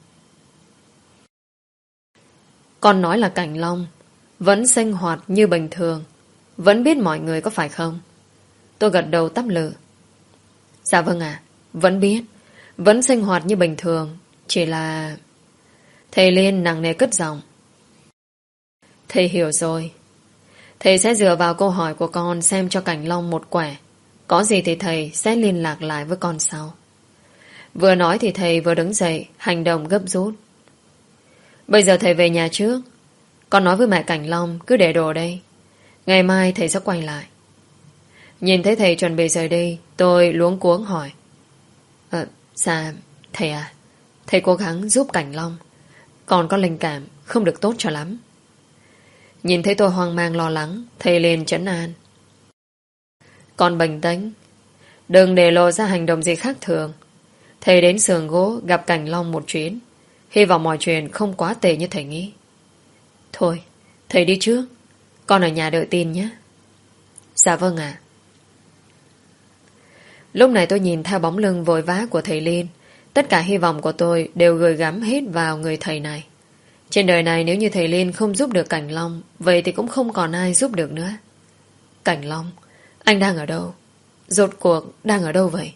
[SPEAKER 1] Con nói là Cảnh Long vẫn sinh hoạt như bình thường, vẫn biết mọi người có phải không? Tôi gật đầu tắp lự. Dạ vâng ạ, vẫn biết, vẫn sinh hoạt như bình thường, chỉ là... Thầy Liên nặng nề cất giọng. Thầy hiểu rồi. Thầy sẽ dựa vào câu hỏi của con xem cho Cảnh Long một quẻ. Có gì thì thầy sẽ liên lạc lại với con sau. Vừa nói thì thầy vừa đứng dậy, hành động gấp rút. Bây giờ thầy về nhà trước. Con nói với mẹ Cảnh Long cứ để đồ đây. Ngày mai thầy sẽ quay lại. Nhìn thấy thầy chuẩn bị rời đi, tôi luống cuống hỏi. Ờ, dạ, thầy à, thầy cố gắng giúp Cảnh Long. Con có linh cảm không được tốt cho lắm. Nhìn thấy tôi hoang mang lo lắng, thầy liền trấn an. Con bình tĩnh, đừng để lộ ra hành động gì khác thường. Thầy đến xưởng gỗ gặp Cảnh Long một chuyến. Hy vọng mọi chuyện không quá tệ như thầy nghĩ. Thôi, thầy đi trước. Con ở nhà đợi tin nhé. Dạ vâng ạ. Lúc này tôi nhìn theo bóng lưng vội vã của thầy Liên. Tất cả hy vọng của tôi đều gửi gắm hết vào người thầy này. Trên đời này nếu như thầy Liên không giúp được Cảnh Long, vậy thì cũng không còn ai giúp được nữa. Cảnh Long, anh đang ở đâu? Rốt cuộc đang ở đâu vậy?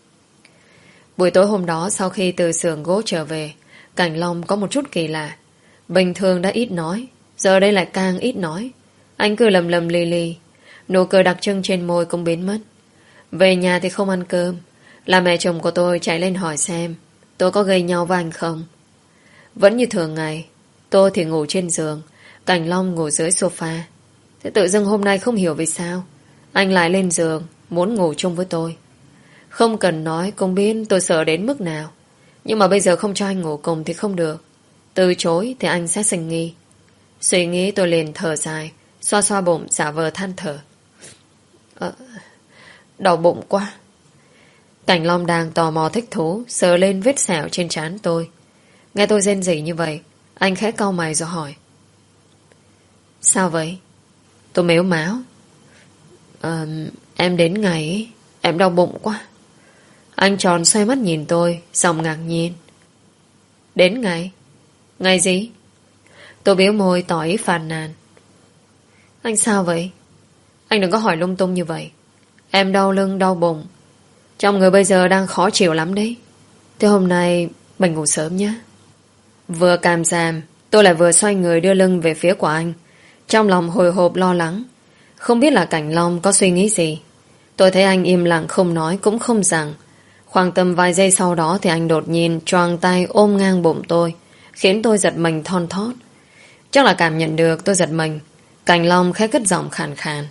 [SPEAKER 1] Buổi tối hôm đó sau khi từ xưởng gỗ trở về, Cảnh Long có một chút kỳ lạ. Bình thường đã ít nói, giờ đây lại càng ít nói. Anh cứ lầm lầm lì lì, nụ cười đặc trưng trên môi cũng biến mất. Về nhà thì không ăn cơm. Là mẹ chồng của tôi chạy lên hỏi xem tôi có gây nhau với anh không. Vẫn như thường ngày, tôi thì ngủ trên giường, Cảnh Long ngủ dưới sofa. Thế tự dưng hôm nay không hiểu vì sao anh lại lên giường muốn ngủ chung với tôi. Không cần nói cũng biết tôi sợ đến mức nào. Nhưng mà bây giờ không cho anh ngủ cùng thì không được. Từ chối thì anh sẽ sinh nghi. Suy nghĩ tôi liền thở dài, xoa xoa bụng giả vờ than thở. Ờ, đau bụng quá. Cảnh Long đang tò mò thích thú sờ lên vết sẹo trên trán tôi. Nghe tôi rên rỉ như vậy, anh khẽ cau mày rồi hỏi. Sao vậy? Tôi mếu máo. Ờ, em đến ngày ấy, em đau bụng quá. Anh tròn xoay mắt nhìn tôi, giọng ngạc nhiên. Đến ngày? Ngày gì? Tôi bĩu môi tỏ ý phàn nàn. Anh sao vậy? Anh đừng có hỏi lung tung như vậy. Em đau lưng đau bụng, trong người bây giờ đang khó chịu lắm đấy. Thế hôm nay mình ngủ sớm nhé. Vừa càm ràm, tôi lại vừa xoay người đưa lưng về phía của anh, trong lòng hồi hộp lo lắng. Không biết là Cảnh Long có suy nghĩ gì. Tôi thấy anh im lặng không nói cũng không rằng. Khoảng tầm vài giây sau đó thì anh đột nhiên choàng tay ôm ngang bụng tôi, khiến tôi giật mình thon thót. Chắc là cảm nhận được tôi giật mình, Cảnh Long khẽ cất giọng khàn khàn.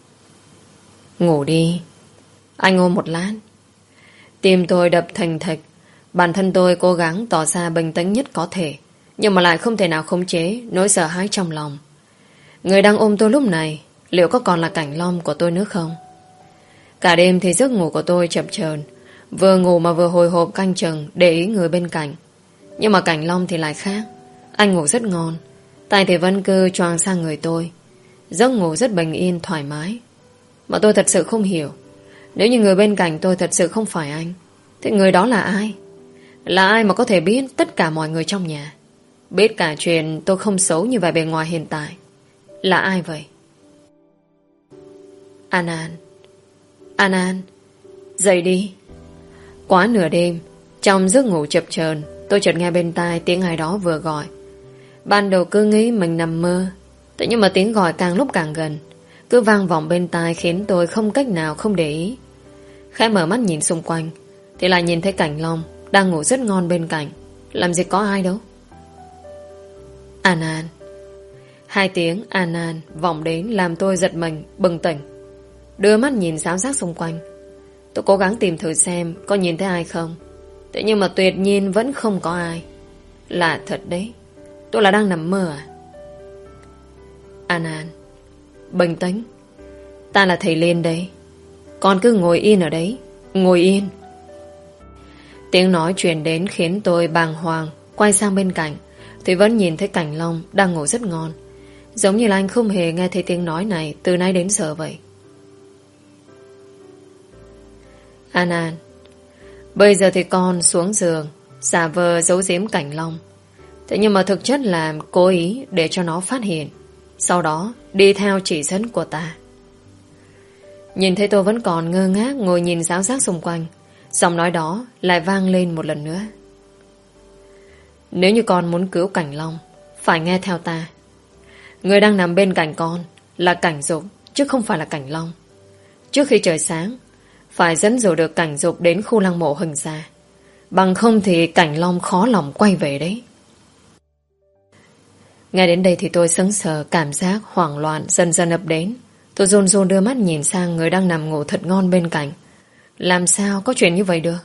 [SPEAKER 1] Ngủ đi. Anh ôm một lát. Tim tôi đập thình thịch. Bản thân tôi cố gắng tỏ ra bình tĩnh nhất có thể, nhưng mà lại không thể nào khống chế nỗi sợ hãi trong lòng. Người đang ôm tôi lúc này liệu có còn là Cảnh Long của tôi nữa không? Cả đêm thì giấc ngủ của tôi chập chờn, vừa ngủ mà vừa hồi hộp canh chừng để ý người bên cạnh. Nhưng mà Cảnh Long thì lại khác. Anh ngủ rất ngon, tay thì vẫn cứ choàng sang người tôi. Giấc ngủ rất bình yên thoải mái. Mà tôi thật sự không hiểu, nếu như người bên cạnh tôi thật sự không phải anh, thì người đó là ai? Là ai mà có thể biết tất cả mọi người trong nhà, biết cả chuyện tôi không xấu như vẻ bề ngoài hiện tại? Là ai vậy? An An, An An, dậy đi. Quá nửa đêm, trong giấc ngủ chập chờn, tôi chợt nghe bên tai tiếng ai đó vừa gọi. Ban đầu cứ nghĩ mình nằm mơ, thế nhưng mà tiếng gọi càng lúc càng gần, cứ vang vọng bên tai khiến tôi không cách nào không để ý. Khẽ mở mắt nhìn xung quanh thì lại nhìn thấy Cảnh Long đang ngủ rất ngon bên cạnh. Làm gì có ai đâu. An An. Hai tiếng An An vọng đến làm tôi giật mình bừng tỉnh, đưa mắt nhìn xám xác xung quanh. Tôi cố gắng tìm thử xem có nhìn thấy ai không. Thế nhưng mà tuyệt nhiên vẫn không có ai. Lạ thật đấy. Tôi là đang nằm mơ à? An An, bình tĩnh. Ta là thầy Liên đây. Con cứ ngồi yên ở đấy. Ngồi yên. Tiếng nói truyền đến khiến tôi bàng hoàng. Quay sang bên cạnh thì vẫn nhìn thấy Cảnh Long đang ngủ rất ngon. Giống như là anh không hề nghe thấy tiếng nói này từ nay đến giờ vậy. An An, bây giờ thì con xuống giường giả vờ giấu giếm Cảnh Long. Thế nhưng mà thực chất là cố ý để cho nó phát hiện, sau đó đi theo chỉ dẫn của ta. Nhìn thấy tôi vẫn còn ngơ ngác ngồi nhìn giáo giác xung quanh, giọng nói đó lại vang lên một lần nữa. Nếu như con muốn cứu Cảnh Long, phải nghe theo ta. Người đang nằm bên cạnh con là Cảnh Dục, chứ không phải là Cảnh Long. Trước khi trời sáng, phải dẫn dụ được Cảnh Dục đến khu lăng mộ Hừng Gia. Bằng không thì Cảnh Long khó lòng quay về đấy. Nghe đến đây thì tôi sững sờ, cảm giác hoảng loạn dần dần ập đến. Tôi run run đưa mắt nhìn sang người đang nằm ngủ thật ngon bên cạnh. Làm sao có chuyện như vậy được?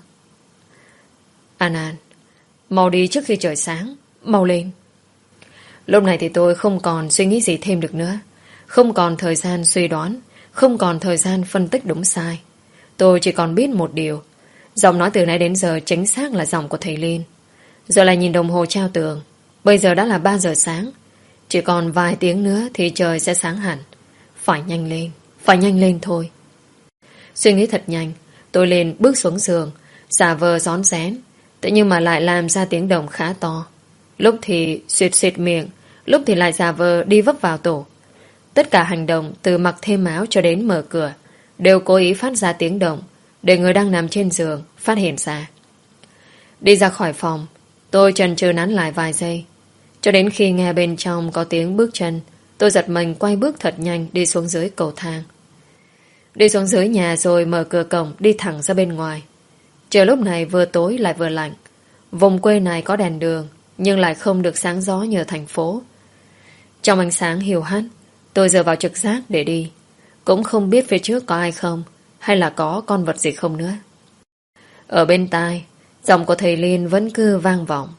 [SPEAKER 1] An An, mau đi trước khi trời sáng. Mau lên. Lúc này thì tôi không còn suy nghĩ gì thêm được nữa. Không còn thời gian suy đoán, không còn thời gian phân tích đúng sai. Tôi chỉ còn biết một điều. Giọng nói từ nãy đến giờ chính xác là giọng của thầy Liên. Giờ lại nhìn đồng hồ treo tường. Bây giờ đã là ba giờ sáng. Chỉ còn vài tiếng nữa thì trời sẽ sáng hẳn. Phải nhanh lên, phải nhanh lên thôi. Suy nghĩ thật nhanh, tôi lên bước xuống giường, giả vờ rón rén. Tự nhiên mà lại làm ra tiếng động khá to. Lúc thì xuyệt xuyệt miệng, lúc thì lại giả vờ đi vấp vào tủ. Tất cả hành động từ mặc thêm áo cho đến mở cửa đều cố ý phát ra tiếng động để người đang nằm trên giường phát hiện ra. Đi ra khỏi phòng, tôi chần chừ nán lại vài giây, cho đến khi nghe bên trong có tiếng bước chân. Tôi giật mình quay bước thật nhanh đi xuống dưới cầu thang. Đi xuống dưới nhà rồi mở cửa cổng đi thẳng ra bên ngoài. Trời lúc này vừa tối lại vừa lạnh. Vùng quê này có đèn đường nhưng lại không được sáng gió như ở thành phố. Trong ánh sáng hiu hắt, tôi dựa vào trực giác để đi. Cũng không biết phía trước có ai không, hay là có con vật gì không nữa. Ở bên tai, giọng của thầy Liên vẫn cứ vang vọng.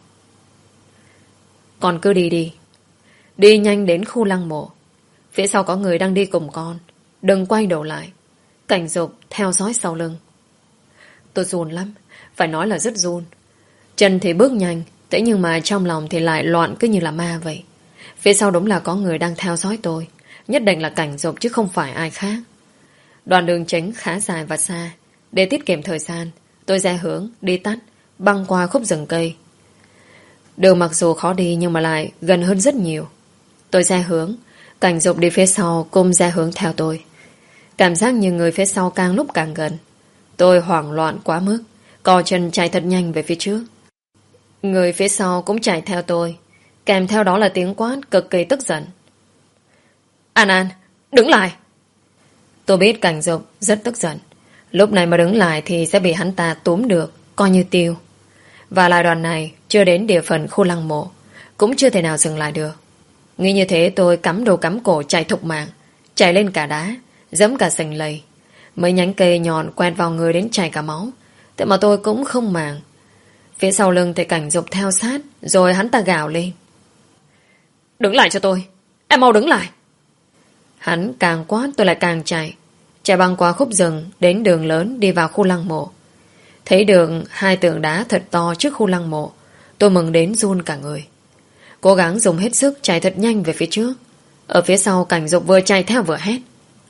[SPEAKER 1] Con cứ đi đi. Đi nhanh đến khu lăng mộ. Phía sau có người đang đi cùng con. Đừng quay đầu lại. Cảnh Dục theo dõi sau lưng. Tôi run lắm, phải nói là rất run. Chân thì bước nhanh, thế nhưng mà trong lòng thì lại loạn cứ như là ma vậy. Phía sau đúng là có người đang theo dõi tôi. Nhất định là Cảnh Dục chứ không phải ai khác. Đoạn đường chính khá dài và xa. Để tiết kiệm thời gian, tôi ra hướng đi tắt, băng qua khúc rừng cây. Đường mặc dù khó đi nhưng mà lại gần hơn rất nhiều. Tôi ra hướng, Cảnh Dục đi phía sau cùng ra hướng theo tôi. Cảm giác như người phía sau càng lúc càng gần. Tôi hoảng loạn quá mức, co chân chạy thật nhanh về phía trước. Người phía sau cũng chạy theo tôi, kèm theo đó là tiếng quát cực kỳ tức giận. An An, đứng lại! Tôi biết Cảnh Dục rất tức giận. Lúc này mà đứng lại thì sẽ bị hắn ta túm được, coi như tiêu. Và lại đoàn này chưa đến địa phận khu lăng mộ, cũng chưa thể nào dừng lại được. Nghĩ như thế tôi cắm đầu cắm cổ chạy thục mạng, chạy lên cả đá, giẫm cả sình lầy. Mấy nhánh cây nhọn quẹt vào người đến chảy cả máu. Thế mà tôi cũng không màng. Phía sau lưng thì Cảnh Dục theo sát, rồi hắn ta gào lên. Đứng lại cho tôi, em mau đứng lại! Hắn càng quát tôi lại càng chạy. Chạy băng qua khúc rừng đến đường lớn đi vào khu lăng mộ. Thấy đường hai tường đá thật to trước khu lăng mộ, tôi mừng đến run cả người. Cố gắng dùng hết sức chạy thật nhanh về phía trước. Ở phía sau Cảnh Dục vừa chạy theo vừa hét.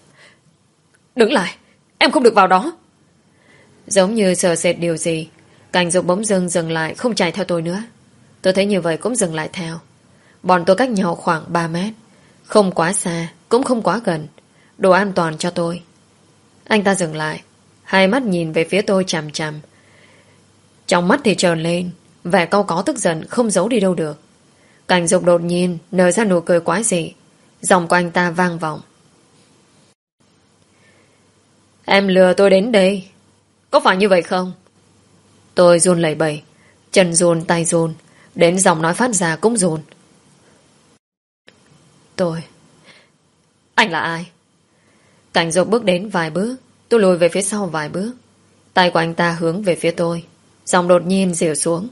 [SPEAKER 1] Đứng lại, em không được vào đó! Giống như sợ sệt điều gì, Cảnh Dục bỗng dưng dừng lại không chạy theo tôi nữa. Tôi thấy như vậy cũng dừng lại theo. Bọn tôi cách nhau khoảng ba mét. Không quá xa, cũng không quá gần. Đủ an toàn cho tôi. Anh ta dừng lại, hai mắt nhìn về phía tôi chằm chằm. Trong mắt thì tròn lên, vẻ cau có tức giận không giấu đi đâu được. Cảnh Dục đột nhiên nở ra nụ cười quái dị. Giọng của anh ta vang vọng. Em lừa tôi đến đây, có phải như vậy không? Tôi run lẩy bẩy, chân run tay run, đến giọng nói phát ra cũng run. Tôi... Anh là ai? Cảnh Dục bước đến vài bước, tôi lùi về phía sau vài bước. Tay của anh ta hướng về phía tôi, giọng đột nhiên dịu xuống.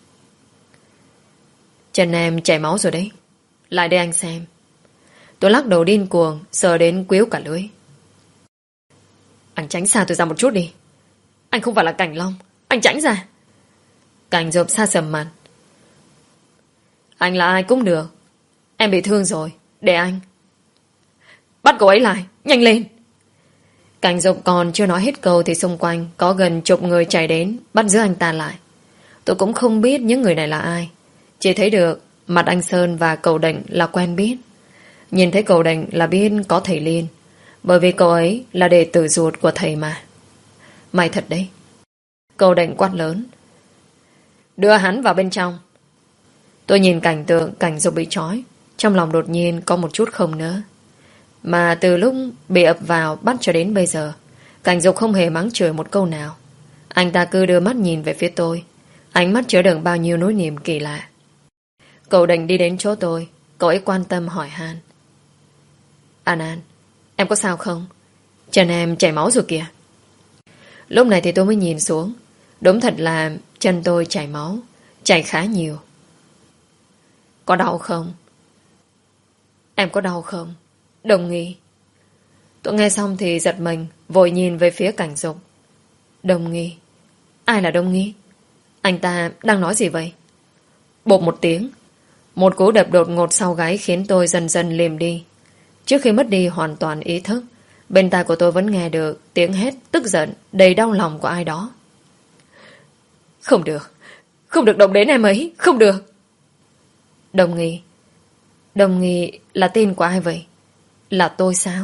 [SPEAKER 1] Chân em chảy máu rồi đấy. Lại đây anh xem. Tôi lắc đầu điên cuồng, sờ đến quếu cả lưỡi. Anh tránh xa tôi ra một chút đi. Anh không phải là Cảnh Long. Anh tránh ra. Cảnh Dục xa sầm mặt. Anh là ai cũng được. Em bị thương rồi. Để anh. Bắt cậu ấy lại. Nhanh lên. Cảnh Dục còn chưa nói hết câu thì xung quanh có gần chục người chạy đến bắt giữ anh ta lại. Tôi cũng không biết những người này là ai. Chỉ thấy được mặt anh Sơn và cậu Định là quen biết. Nhìn thấy cậu Định là biết có thầy Liên, bởi vì cậu ấy là đệ tử ruột của thầy mà. May thật đấy. Cậu Định quát lớn. Đưa hắn vào bên trong. Tôi nhìn cảnh tượng Cảnh Dục bị trói, trong lòng đột nhiên có một chút không nỡ. Mà từ lúc bị ập vào bắt cho đến bây giờ, Cảnh Dục không hề mắng chửi một câu nào. Anh ta cứ đưa mắt nhìn về phía tôi, ánh mắt chứa đựng bao nhiêu nỗi niềm kỳ lạ. Cậu Định đi đến chỗ tôi, cậu ấy quan tâm hỏi han. An An, em có sao không? Chân em chảy máu rồi kìa. Lúc này thì tôi mới nhìn xuống. Đúng thật là chân tôi chảy máu, chảy khá nhiều. Có đau không? Em có đau không? Đồng nghi. Tôi nghe xong thì giật mình, vội nhìn về phía Cảnh Dục. Đồng nghi? Ai là Đồng nghi? Anh ta đang nói gì vậy? Bộp một tiếng, một cú đập đột ngột sau gáy khiến tôi dần dần liềm đi. Trước khi mất đi hoàn toàn ý thức, bên tai của tôi vẫn nghe được tiếng hét tức giận đầy đau lòng của ai đó. Không được, không được động đến em ấy, không được. Đồng nghi? Đồng nghi là tên của ai vậy? Là tôi sao?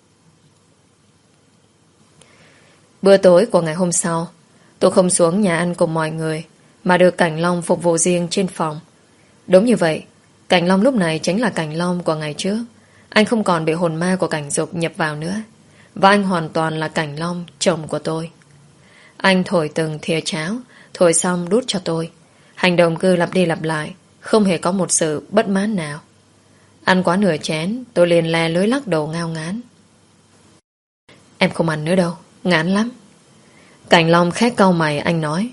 [SPEAKER 1] Bữa tối của ngày hôm sau, tôi không xuống nhà ăn cùng mọi người, mà được Cảnh Long phục vụ riêng trên phòng. Đúng như vậy, Cảnh Long lúc này chính là Cảnh Long của ngày trước. Anh không còn bị hồn ma của Cảnh Dục nhập vào nữa, và anh hoàn toàn là Cảnh Long, chồng của tôi. Anh thổi từng thìa cháo, thổi xong đút cho tôi. Hành động cứ lặp đi lặp lại, không hề có một sự bất mãn nào. Ăn quá nửa chén, tôi liền le lưới lắc đầu ngao ngán. Em không ăn nữa đâu, ngán lắm. Cảnh Long khét cau mày, anh nói.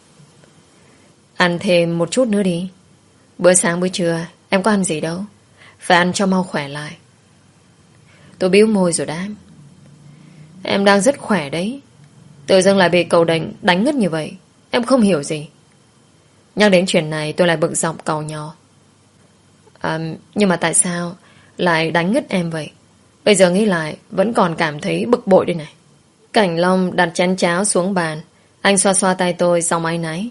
[SPEAKER 1] Ăn thêm một chút nữa đi. Bữa sáng bữa trưa em có ăn gì đâu, phải ăn cho mau khỏe lại. Tôi bĩu môi rồi đáp. Em đang rất khỏe đấy. Tự dưng lại bị cậu Định đánh ngất như vậy. Em không hiểu gì. Nhắc đến chuyện này tôi lại bực dọc càu nhò. À, nhưng mà tại sao lại đánh ngất em vậy? Bây giờ nghĩ lại vẫn còn cảm thấy bực bội đây này. Cảnh Long đặt chén cháo xuống bàn. Anh xoa xoa tay tôi giọng áy náy.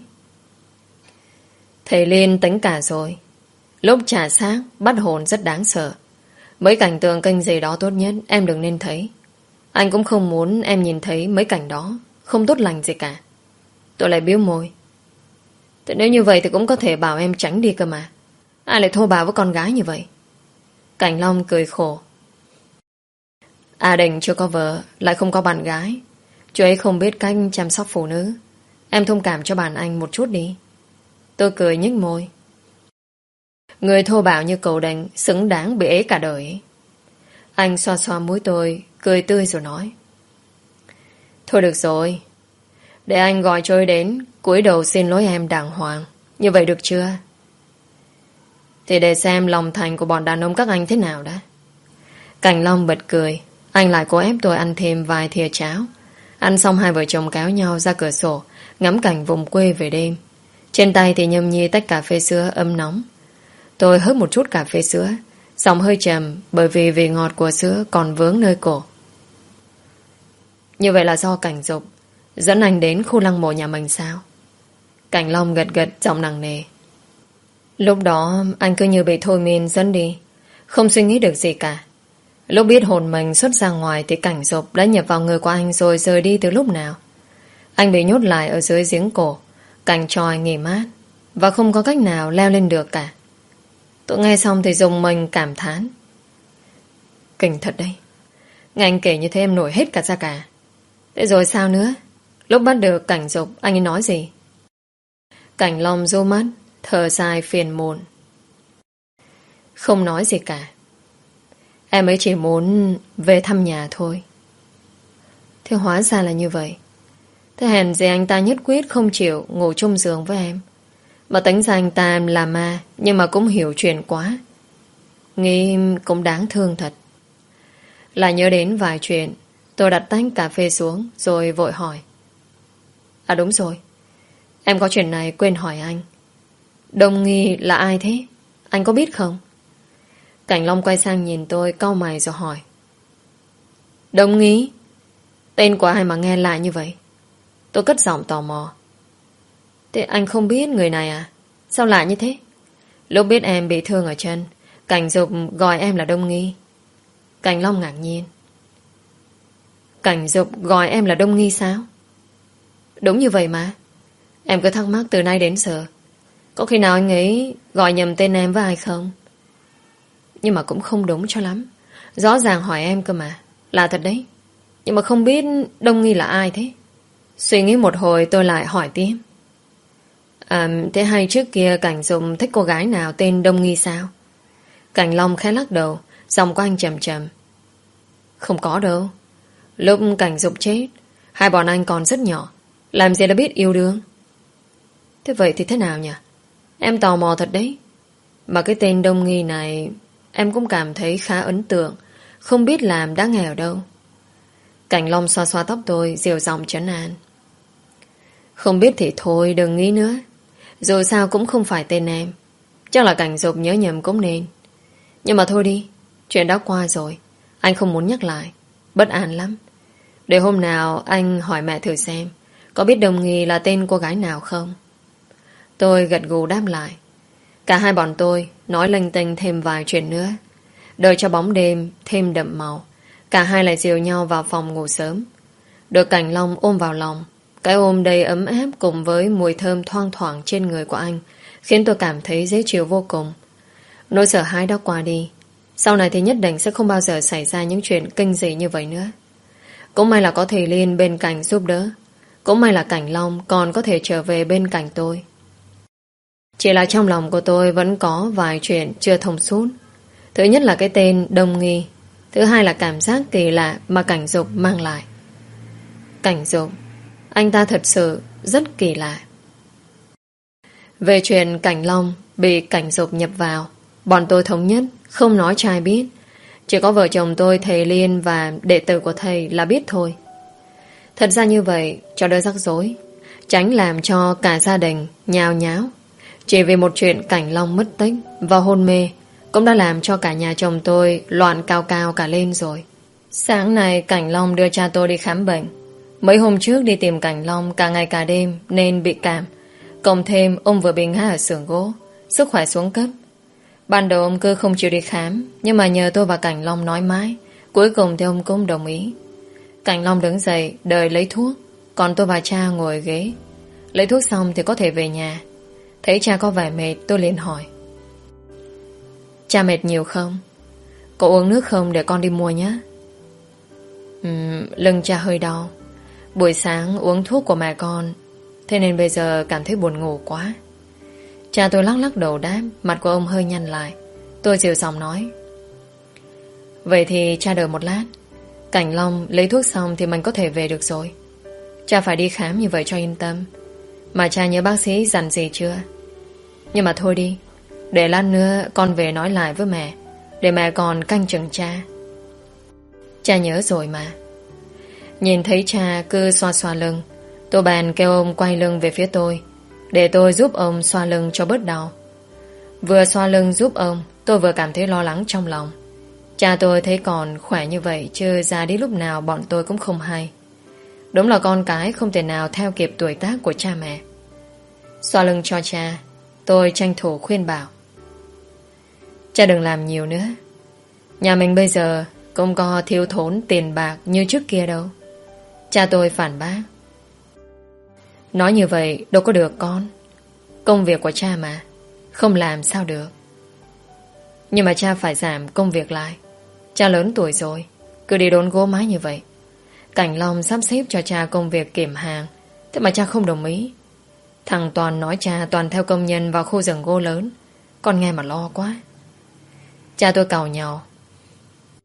[SPEAKER 1] Thầy Liên tính cả rồi. Lúc trả xác bắt hồn rất đáng sợ. Mấy cảnh tượng kinh gì đó tốt nhất em đừng nên thấy. Anh cũng không muốn em nhìn thấy mấy cảnh đó không tốt lành gì cả. Tôi lại bĩu môi. Thế nếu như vậy thì cũng có thể bảo em tránh đi cơ mà. Ai lại thô bạo với con gái như vậy? Cảnh Long cười khổ. A Định chưa có vợ, lại không có bạn gái. Chú ấy không biết cách chăm sóc phụ nữ. Em thông cảm cho bạn anh một chút đi. Tôi cười nhếch môi. Người thô bạo như cậu Định xứng đáng bị ế cả đời. Anh xoa xoa mũi tôi, cười tươi rồi nói. Thôi được rồi, để anh gọi cho ấy đến, cúi đầu xin lỗi em đàng hoàng. Như vậy được chưa? Thì để xem lòng thành của bọn đàn ông các anh thế nào đã. Cảnh Long bật cười. Anh lại cố ép tôi ăn thêm vài thìa cháo. Ăn xong hai vợ chồng kéo nhau ra cửa sổ, ngắm cảnh vùng quê về đêm. Trên tay thì nhâm nhi tách cà phê sữa ấm nóng. Tôi hớp một chút cà phê sữa, giọng hơi trầm bởi vì vị ngọt của sữa còn vướng nơi cổ. Như vậy là do Cảnh Dục dẫn anh đến khu lăng mộ nhà mình sao? Cảnh Long gật gật giọng nặng nề. Lúc đó anh cứ như bị thôi miên dẫn đi, không suy nghĩ được gì cả. Lúc biết hồn mình xuất ra ngoài thì Cảnh Dục đã nhập vào người của anh rồi rời đi từ lúc nào. Anh bị nhốt lại ở dưới giếng cổ, cành tròi nghỉ mát, và không có cách nào leo lên được cả. Tôi nghe xong thì dùng mình cảm thán. Kinh thật đấy. Nghe anh kể như thế em nổi hết cả da gà. Thế rồi sao nữa? Lúc bắt được Cảnh Dục anh ấy nói gì? Cảnh Long ru mắt, thở dài phiền muộn. Không nói gì cả. Em ấy chỉ muốn về thăm nhà thôi. Thế hóa ra là như vậy. Thế hèn gì anh ta nhất quyết không chịu ngủ chung giường với em. Mà tính ra anh ta là ma, nhưng mà cũng hiểu chuyện quá. Nghĩ cũng đáng thương thật. Lại nhớ đến vài chuyện, tôi đặt tách cà phê xuống rồi vội hỏi. À đúng rồi, em có chuyện này quên hỏi anh. Đông Nghi là ai thế? Anh có biết không? Cảnh Long quay sang nhìn tôi, cau mày rồi hỏi. Đông Nghi? Tên của ai mà nghe lại như vậy? Tôi cất giọng tò mò. Thế anh không biết người này à? Sao lạ như thế? Lúc biết em bị thương ở chân, Cảnh Dục gọi em là Đông Nghi. Cảnh Long ngạc nhiên. Cảnh Dục gọi em là Đông Nghi sao? Đúng như vậy mà. Em cứ thắc mắc từ nay đến giờ. Có khi nào anh ấy gọi nhầm tên em với ai không? Nhưng mà cũng không đúng cho lắm. Rõ ràng hỏi em cơ mà. Là thật đấy. Nhưng mà không biết Đông Nghi là ai thế? Suy nghĩ một hồi tôi lại hỏi tiếp. À, thế hay trước kia Cảnh Dục thích cô gái nào tên Đông Nghi sao? Cảnh Long khẽ lắc đầu, giọng của anh trầm trầm. Không có đâu. Lúc Cảnh Dục chết, hai bọn anh còn rất nhỏ, làm gì đã biết yêu đương. Thế vậy thì thế nào nhỉ? Em tò mò thật đấy. Mà cái tên Đông Nghi này em cũng cảm thấy khá ấn tượng. Không biết làm đã nghe ở đâu. Cảnh Long xoa xoa tóc tôi, dịu giọng trấn an. Không biết thì thôi, đừng nghĩ nữa. Dù sao cũng không phải tên em. Chắc là Cảnh Dục nhớ nhầm cũng nên. Nhưng mà thôi đi, chuyện đã qua rồi. Anh không muốn nhắc lại. Bất an lắm. Để hôm nào anh hỏi mẹ thử xem có biết Đông Nghi là tên cô gái nào không. Tôi gật gù đáp lại. Cả hai bọn tôi nói linh tinh thêm vài chuyện nữa. Đợi cho bóng đêm thêm đậm màu, cả hai lại dìu nhau vào phòng ngủ sớm. Được Cảnh Long ôm vào lòng. Cái ôm đầy ấm áp cùng với mùi thơm thoang thoảng trên người của anh khiến tôi cảm thấy dễ chịu vô cùng. Nỗi sợ hãi đã qua đi. Sau này thì nhất định sẽ không bao giờ xảy ra những chuyện kinh dị như vậy nữa. Cũng may là có thầy Liên bên cạnh giúp đỡ. Cũng may là Cảnh Long còn có thể trở về bên cạnh tôi. Chỉ là trong lòng của tôi vẫn có vài chuyện chưa thông suốt. Thứ nhất là cái tên Đông Nghi. Thứ hai là cảm giác kỳ lạ mà Cảnh Dục mang lại. Cảnh Dục, anh ta thật sự rất kỳ lạ. Về chuyện Cảnh Long bị Cảnh Dục nhập vào, bọn tôi thống nhất không nói cho ai biết. Chỉ có vợ chồng tôi, thầy Liên và đệ tử của thầy là biết thôi. Thật ra như vậy cho đỡ rắc rối, tránh làm cho cả gia đình nhào nháo. Chỉ vì một chuyện Cảnh Long mất tích và hôn mê cũng đã làm cho cả nhà chồng tôi loạn cao cao cả lên rồi. Sáng nay Cảnh Long đưa cha tôi đi khám bệnh. Mấy hôm trước đi tìm Cảnh Long cả ngày cả đêm nên bị cảm. Cộng thêm ông vừa bị ngã ở xưởng gỗ, sức khỏe xuống cấp. Ban đầu ông cứ không chịu đi khám, nhưng mà nhờ tôi và Cảnh Long nói mãi, cuối cùng thì ông cũng đồng ý. Cảnh Long đứng dậy đợi lấy thuốc, còn tôi và cha ngồi ở ghế. Lấy thuốc xong thì có thể về nhà. Thấy cha có vẻ mệt, tôi liền hỏi. Cha mệt nhiều không? Có uống nước không để con đi mua nhé? uhm, Lưng cha hơi đau. Buổi sáng uống thuốc của mẹ con, thế nên bây giờ cảm thấy buồn ngủ quá. Cha tôi lắc lắc đầu đáp. Mặt của ông hơi nhăn lại. Tôi dịu giọng nói. Vậy thì cha đợi một lát. Cảnh Long lấy thuốc xong thì mình có thể về được rồi. Cha phải đi khám như vậy cho yên tâm. Mà cha nhớ bác sĩ dặn gì chưa? Nhưng mà thôi đi, để lát nữa con về nói lại với mẹ, để mẹ còn canh chừng cha. Cha nhớ rồi mà. Nhìn thấy cha cứ xoa xoa lưng, tôi bèn kêu ông quay lưng về phía tôi, để tôi giúp ông xoa lưng cho bớt đau. Vừa xoa lưng giúp ông, tôi vừa cảm thấy lo lắng trong lòng. Cha tôi thấy còn khỏe như vậy, chứ ra đi lúc nào bọn tôi cũng không hay. Đúng là con cái không thể nào theo kịp tuổi tác của cha mẹ. Xoa lưng cho cha, tôi tranh thủ khuyên bảo. Cha đừng làm nhiều nữa. Nhà mình bây giờ không có thiếu thốn tiền bạc như trước kia đâu. Cha tôi phản bác. Nói như vậy đâu có được con. Công việc của cha mà, không làm sao được. Nhưng mà cha phải giảm công việc lại. Cha lớn tuổi rồi, cứ đi đốn gỗ mái như vậy. Cảnh Long sắp xếp cho cha công việc kiểm hàng, thế mà cha không đồng ý. Thằng Toàn nói cha toàn theo công nhân vào khu rừng gỗ lớn. Con nghe mà lo quá. Cha tôi càu nhau.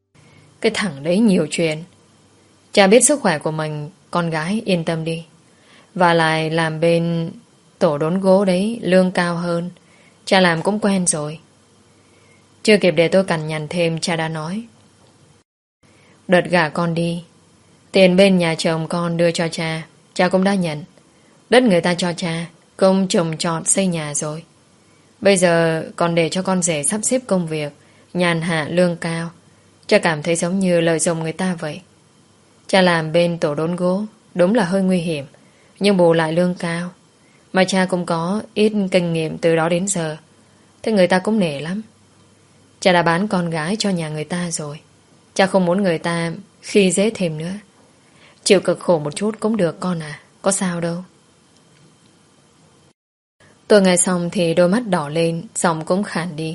[SPEAKER 1] Cái thằng đấy nhiều chuyện. Cha biết sức khỏe của mình, con gái yên tâm đi. Và lại làm bên tổ đốn gỗ đấy, lương cao hơn. Cha làm cũng quen rồi. Chưa kịp để tôi cằn nhằn thêm, cha đã nói: đợt gả con đi, tiền bên nhà chồng con đưa cho cha, cha cũng đã nhận. Đất người ta cho cha, công trồng trọt xây nhà rồi. Bây giờ còn để cho con rể sắp xếp công việc, nhàn hạ lương cao. Cha cảm thấy giống như lợi dụng người ta vậy. Cha làm bên tổ đốn gỗ, đúng là hơi nguy hiểm, nhưng bù lại lương cao. Mà cha cũng có ít kinh nghiệm từ đó đến giờ, thế người ta cũng nể lắm. Cha đã bán con gái cho nhà người ta rồi. Cha không muốn người ta khi dễ thêm nữa. Chịu cực khổ một chút cũng được con à, có sao đâu. Tôi nghe xong thì đôi mắt đỏ lên, giọng cũng khàn đi.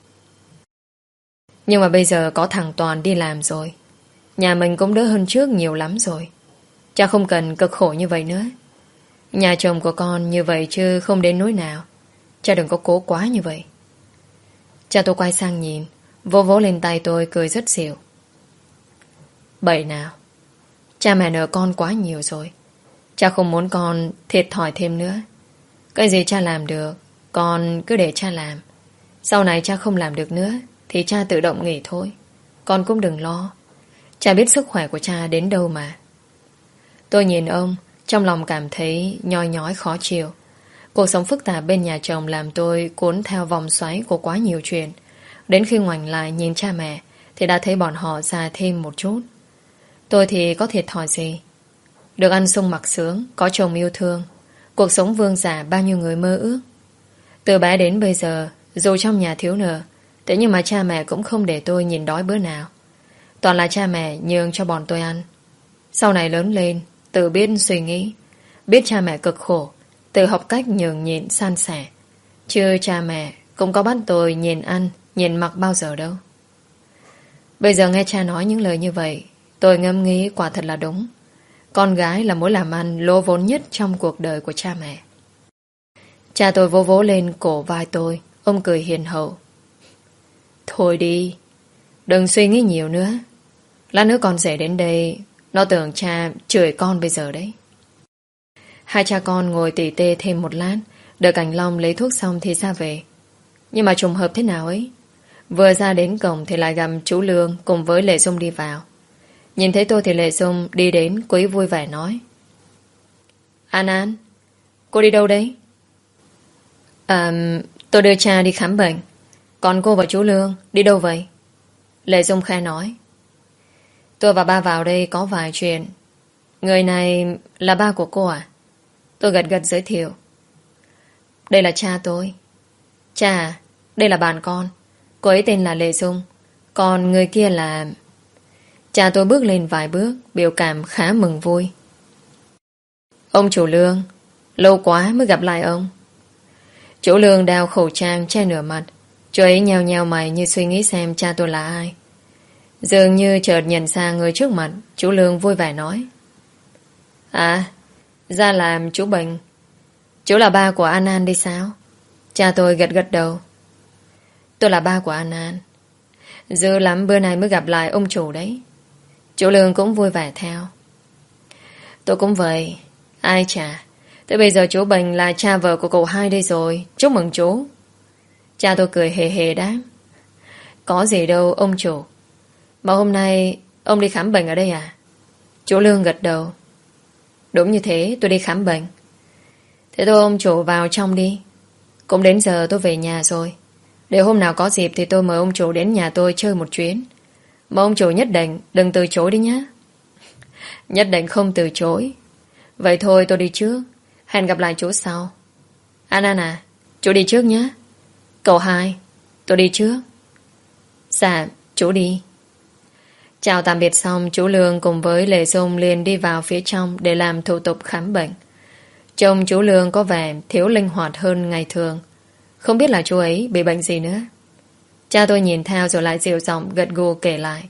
[SPEAKER 1] Nhưng mà bây giờ có thằng Toàn đi làm rồi, nhà mình cũng đỡ hơn trước nhiều lắm rồi. Cha không cần cực khổ như vậy nữa. Nhà chồng của con như vậy chứ không đến nỗi nào. Cha đừng có cố quá như vậy. Cha tôi quay sang nhìn, vỗ vỗ lên tay tôi, cười rất xỉu. Bậy nào, cha mẹ nợ con quá nhiều rồi. Cha không muốn con thiệt thòi thêm nữa. Cái gì cha làm được, con cứ để cha làm. Sau này cha không làm được nữa thì cha tự động nghỉ thôi. Con cũng đừng lo. Cha biết sức khỏe của cha đến đâu mà. Tôi nhìn ông, trong lòng cảm thấy nhoi nhói khó chịu. Cuộc sống phức tạp bên nhà chồng làm tôi cuốn theo vòng xoáy của quá nhiều chuyện. Đến khi ngoảnh lại nhìn cha mẹ thì đã thấy bọn họ già thêm một chút. Tôi thì có thiệt thòi gì. Được ăn sung mặc sướng, có chồng yêu thương, cuộc sống vương giả bao nhiêu người mơ ước. Từ bé đến bây giờ, dù trong nhà thiếu nợ, thế nhưng mà cha mẹ cũng không để tôi nhìn đói bữa nào. Toàn là cha mẹ nhường cho bọn tôi ăn. Sau này lớn lên, tự biết suy nghĩ, biết cha mẹ cực khổ, tự học cách nhường nhịn san sẻ. Chứ cha mẹ cũng có bắt tôi nhìn ăn, nhìn mặc bao giờ đâu. Bây giờ nghe cha nói những lời như vậy, tôi ngẫm nghĩ quả thật là đúng. Con gái là mối làm ăn lỗ vốn nhất trong cuộc đời của cha mẹ. Cha tôi vỗ vỗ lên cổ vai tôi. Ông cười hiền hậu. Thôi đi, đừng suy nghĩ nhiều nữa. Lát nữa con rể đến đây, nó tưởng cha chửi con bây giờ đấy. Hai cha con ngồi tỉ tê thêm một lát, đợi Cảnh Long lấy thuốc xong thì ra về. Nhưng mà trùng hợp thế nào ấy, vừa ra đến cổng thì lại gặp chú Lương cùng với Lệ Dung đi vào. Nhìn thấy tôi thì Lệ Dung đi đến, quý vui vẻ nói: An An, cô đi đâu đấy? À, tôi đưa cha đi khám bệnh. Còn cô và chú Lương đi đâu vậy? Lệ Dung khe nói: Tôi và ba vào đây có vài chuyện. Người này là ba của cô à? Tôi gật gật giới thiệu: Đây là cha tôi. Cha à, đây là bạn con. Cô ấy tên là Lệ Dung. Còn người kia là... Cha tôi bước lên vài bước, biểu cảm khá mừng vui. Ông chủ Lương, lâu quá mới gặp lại ông. Chủ Lương đeo khẩu trang che nửa mặt. Chú ấy nheo nheo mày như suy nghĩ xem cha tôi là ai. Dường như chợt nhận ra người trước mặt. Chú Lương vui vẻ nói: À, ra làm chú Bình. Chú là ba của An An đi sao? Cha tôi gật gật đầu. Tôi là ba của An An. Dư lắm bữa nay mới gặp lại ông chủ đấy. Chú Lương cũng vui vẻ theo. Tôi cũng vậy. Ai chà, thế bây giờ chú Bình là cha vợ của cậu hai đây rồi. Chúc mừng chú. Cha tôi cười hề hề đáp: Có gì đâu ông chủ. Mà hôm nay ông đi khám bệnh ở đây à? Chú Lương gật đầu. Đúng như thế, tôi đi khám bệnh. Thế thôi ông chủ vào trong đi. Cũng đến giờ tôi về nhà rồi. Để hôm nào có dịp thì tôi mời ông chủ đến nhà tôi chơi một chuyến. Mà ông chủ nhất định đừng từ chối đi nhé. Nhất định không từ chối. Vậy thôi tôi đi trước. Hẹn gặp lại chú sau. An An à, chú đi trước nhé. Cậu hai, tôi đi trước. Dạ, chú đi. Chào tạm biệt xong, chú Lương cùng với Lệ Dung liền đi vào phía trong để làm thủ tục khám bệnh. Trông chú Lương có vẻ thiếu linh hoạt hơn ngày thường. Không biết là chú ấy bị bệnh gì nữa. Cha tôi nhìn theo rồi lại dịu giọng gật gù kể lại.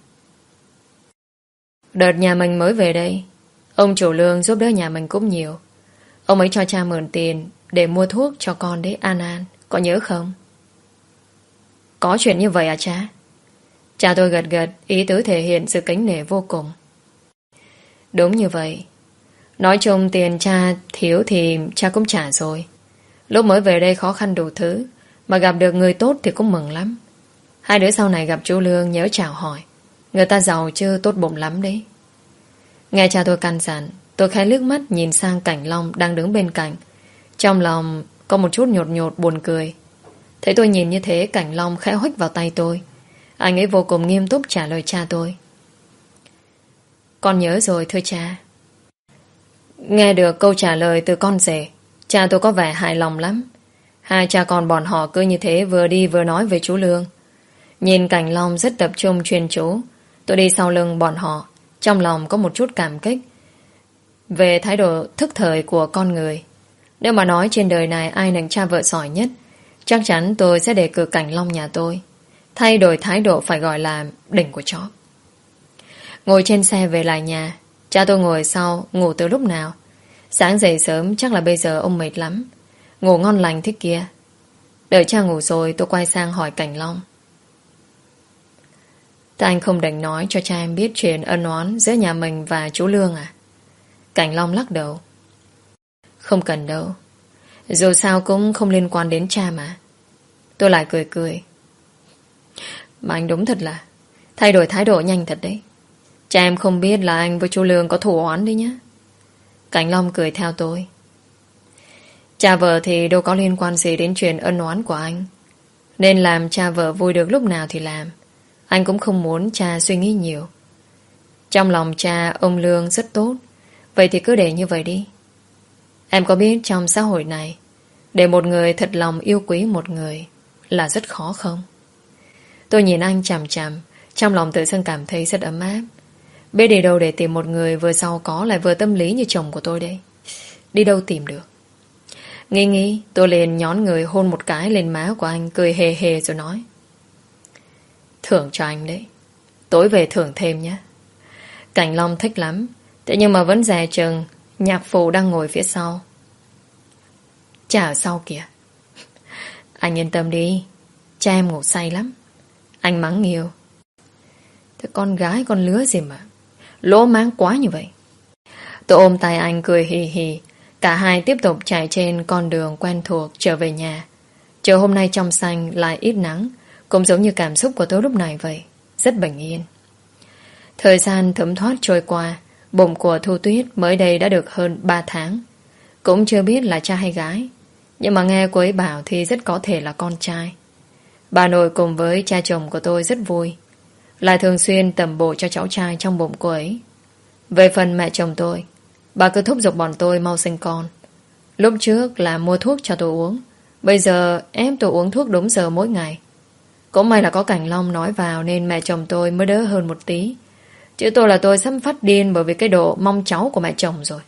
[SPEAKER 1] Đợt nhà mình mới về đây, ông chủ Lương giúp đỡ nhà mình cũng nhiều. Ông ấy cho cha mượn tiền để mua thuốc cho con đấy An An. Có nhớ không? Có chuyện như vậy à cha? Cha tôi gật gật, ý tứ thể hiện sự kính nể vô cùng. Đúng như vậy. Nói chung tiền cha thiếu thì cha cũng trả rồi. Lúc mới về đây khó khăn đủ thứ, mà gặp được người tốt thì cũng mừng lắm. Hai đứa sau này gặp chú Lương nhớ chào hỏi. Người ta giàu chứ tốt bụng lắm đấy. Nghe cha tôi căn dặn, tôi khẽ liếc mắt nhìn sang Cảnh Long đang đứng bên cạnh. Trong lòng có một chút nhột nhột buồn cười. Thấy tôi nhìn như thế, Cảnh Long khẽ huých vào tay tôi. Anh ấy vô cùng nghiêm túc trả lời cha tôi. Con nhớ rồi thưa cha. Nghe được câu trả lời từ con rể, cha tôi có vẻ hài lòng lắm. Hai cha con bọn họ cứ như thế vừa đi vừa nói về chú Lương. Nhìn Cảnh Long rất tập trung chuyên chú. Tôi đi sau lưng bọn họ, trong lòng có một chút cảm kích về thái độ thức thời của con người. Nếu mà nói trên đời này ai là cha vợ giỏi nhất, chắc chắn tôi sẽ đề cử Cảnh Long nhà tôi. Thay đổi thái độ phải gọi là đỉnh của chó. Ngồi trên xe về lại nhà, cha tôi ngồi sau ngủ từ lúc nào. Sáng dậy sớm chắc là bây giờ ông mệt lắm. Ngủ ngon lành thế kia. Đợi cha ngủ rồi tôi quay sang hỏi Cảnh Long. Thế anh không định nói cho cha em biết chuyện ân oán giữa nhà mình và chú Lương à? Cảnh Long lắc đầu. Không cần đâu. Dù sao cũng không liên quan đến cha mà. Tôi lại cười cười. Mà anh đúng thật là thay đổi thái độ nhanh thật đấy. Cha em không biết là anh với chú Lương có thù oán đấy nhá. Cảnh Long cười theo tôi. Cha vợ thì đâu có liên quan gì đến chuyện ân oán của anh. Nên làm cha vợ vui được lúc nào thì làm. Anh cũng không muốn cha suy nghĩ nhiều. Trong lòng cha ông Lương rất tốt. Vậy thì cứ để như vậy đi. Em có biết trong xã hội này, để một người thật lòng yêu quý một người là rất khó không? Tôi nhìn anh chằm chằm, trong lòng tự dưng cảm thấy rất ấm áp. Biết đi đâu để tìm một người vừa giàu có lại vừa tâm lý như chồng của tôi đây? Đi đâu tìm được? Nghĩ nghĩ, tôi liền nhón người hôn một cái lên má của anh, cười hề hề rồi nói. Thưởng cho anh đấy. Tối về thưởng thêm nhé. Cảnh Long thích lắm. Thế nhưng mà vẫn dè chừng nhạc phụ đang ngồi phía sau. Cha ở sau kìa. Anh yên tâm đi. Cha em ngủ say lắm. Anh mắng nhiều. Thế con gái con lứa gì mà lỗ máng quá như vậy. Tôi ôm tay anh cười hì hì. Cả hai tiếp tục chạy trên con đường quen thuộc trở về nhà. Trời hôm nay trong xanh lại ít nắng, cũng giống như cảm xúc của tôi lúc này vậy. Rất bình yên. Thời gian thấm thoát trôi qua. Bụng của Thu Tuyết mới đây đã được hơn ba tháng. Cũng chưa biết là trai hay gái, nhưng mà nghe cô ấy bảo thì rất có thể là con trai. Bà nội cùng với cha chồng của tôi rất vui, lại thường xuyên tẩm bổ cho cháu trai trong bụng cô ấy. Về phần mẹ chồng tôi, bà cứ thúc giục bọn tôi mau sinh con. Lúc trước là mua thuốc cho tôi uống, bây giờ ép tôi uống thuốc đúng giờ mỗi ngày. Cũng may là có Cảnh Long nói vào nên mẹ chồng tôi mới đỡ hơn một tí. Chứ tôi là tôi sắp phát điên bởi vì cái độ mong cháu của mẹ chồng rồi.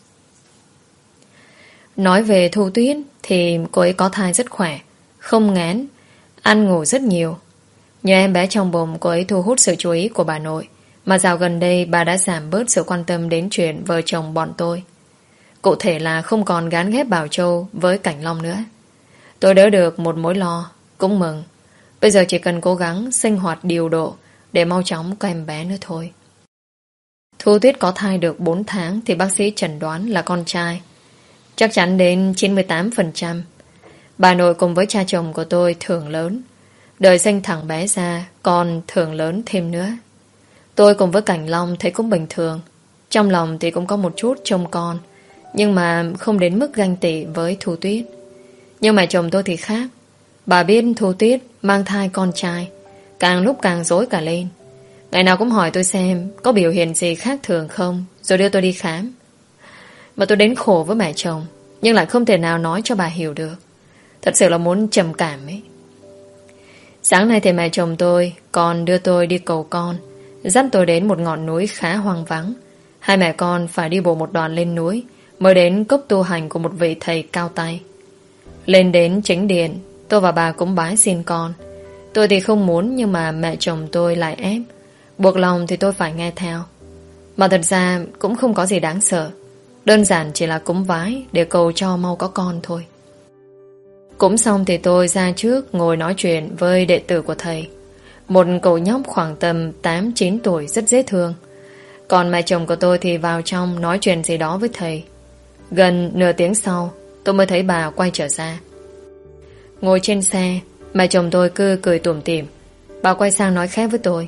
[SPEAKER 1] Nói về Thu Tuyết thì cô ấy có thai rất khỏe, không ngán, ăn ngủ rất nhiều. Nhờ em bé trong bụng cô ấy thu hút sự chú ý của bà nội, mà dạo gần đây bà đã giảm bớt sự quan tâm đến chuyện vợ chồng bọn tôi. Cụ thể là không còn gán ghép Bảo Châu với Cảnh Long nữa. Tôi đỡ được một mối lo, cũng mừng. Bây giờ chỉ cần cố gắng sinh hoạt điều độ để mau chóng có em bé nữa thôi. Thu Tuyết có thai được bốn tháng thì bác sĩ chẩn đoán là con trai. Chắc chắn đến chín mươi tám phần trăm. Bà nội cùng với cha chồng của tôi thưởng lớn. Đợi sinh thằng bé ra còn thưởng lớn thêm nữa. Tôi cùng với Cảnh Long thấy cũng bình thường. Trong lòng thì cũng có một chút trông con, nhưng mà không đến mức ganh tị với Thu Tuyết. Nhưng mà chồng tôi thì khác. Bà biết Thu Tuyết mang thai con trai, càng lúc càng rối cả lên. Ngày nào cũng hỏi tôi xem có biểu hiện gì khác thường không, rồi đưa tôi đi khám. Mà tôi đến khổ với mẹ chồng, nhưng lại không thể nào nói cho bà hiểu được. Thật sự là muốn trầm cảm ấy. Sáng nay thì mẹ chồng tôi còn đưa tôi đi cầu con, dắt tôi đến một ngọn núi khá hoang vắng. Hai mẹ con phải đi bộ một đoạn lên núi mới đến cốc tu hành của một vị thầy cao tay. Lên đến chính điện, tôi và bà cũng bái xin con. Tôi thì không muốn, nhưng mà mẹ chồng tôi lại ép. Buộc lòng thì tôi phải nghe theo. Mà thật ra cũng không có gì đáng sợ. Đơn giản chỉ là cúng vái để cầu cho mau có con thôi. Cúng xong thì tôi ra trước ngồi nói chuyện với đệ tử của thầy. Một cậu nhóc khoảng tầm tám chín tuổi rất dễ thương. Còn mẹ chồng của tôi thì vào trong nói chuyện gì đó với thầy. Gần nửa tiếng sau, tôi mới thấy bà quay trở ra. Ngồi trên xe, mẹ chồng tôi cứ cười tủm tỉm. Bà quay sang nói khẽ với tôi: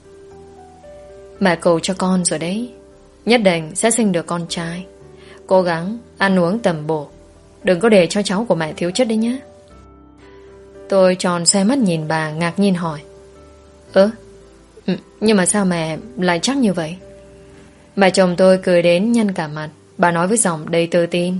[SPEAKER 1] mẹ cầu cho con rồi đấy, nhất định sẽ sinh được con trai. Cố gắng ăn uống tầm bổ, đừng có để cho cháu của mẹ thiếu chất đấy nhé. Tôi tròn xoe mắt nhìn bà, ngạc nhiên hỏi: Ơ, ừ, nhưng mà sao mẹ lại chắc như vậy? Mẹ chồng tôi cười đến nhăn cả mặt. Bà nói với giọng đầy tự tin: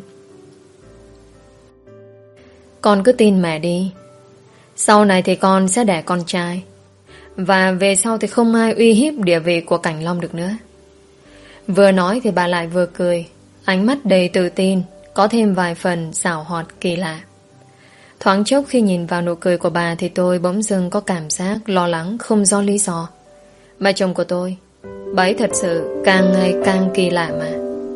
[SPEAKER 1] con cứ tin mẹ đi. Sau này thì con sẽ đẻ con trai, và về sau thì không ai uy hiếp địa vị của Cảnh Long được nữa. Vừa nói thì bà lại vừa cười, ánh mắt đầy tự tin, có thêm vài phần giảo hoạt kỳ lạ. Thoáng chốc khi nhìn vào nụ cười của bà thì tôi bỗng dưng có cảm giác lo lắng không do lý do. Mẹ chồng của tôi, bà ấy thật sự càng ngày càng kỳ lạ mà.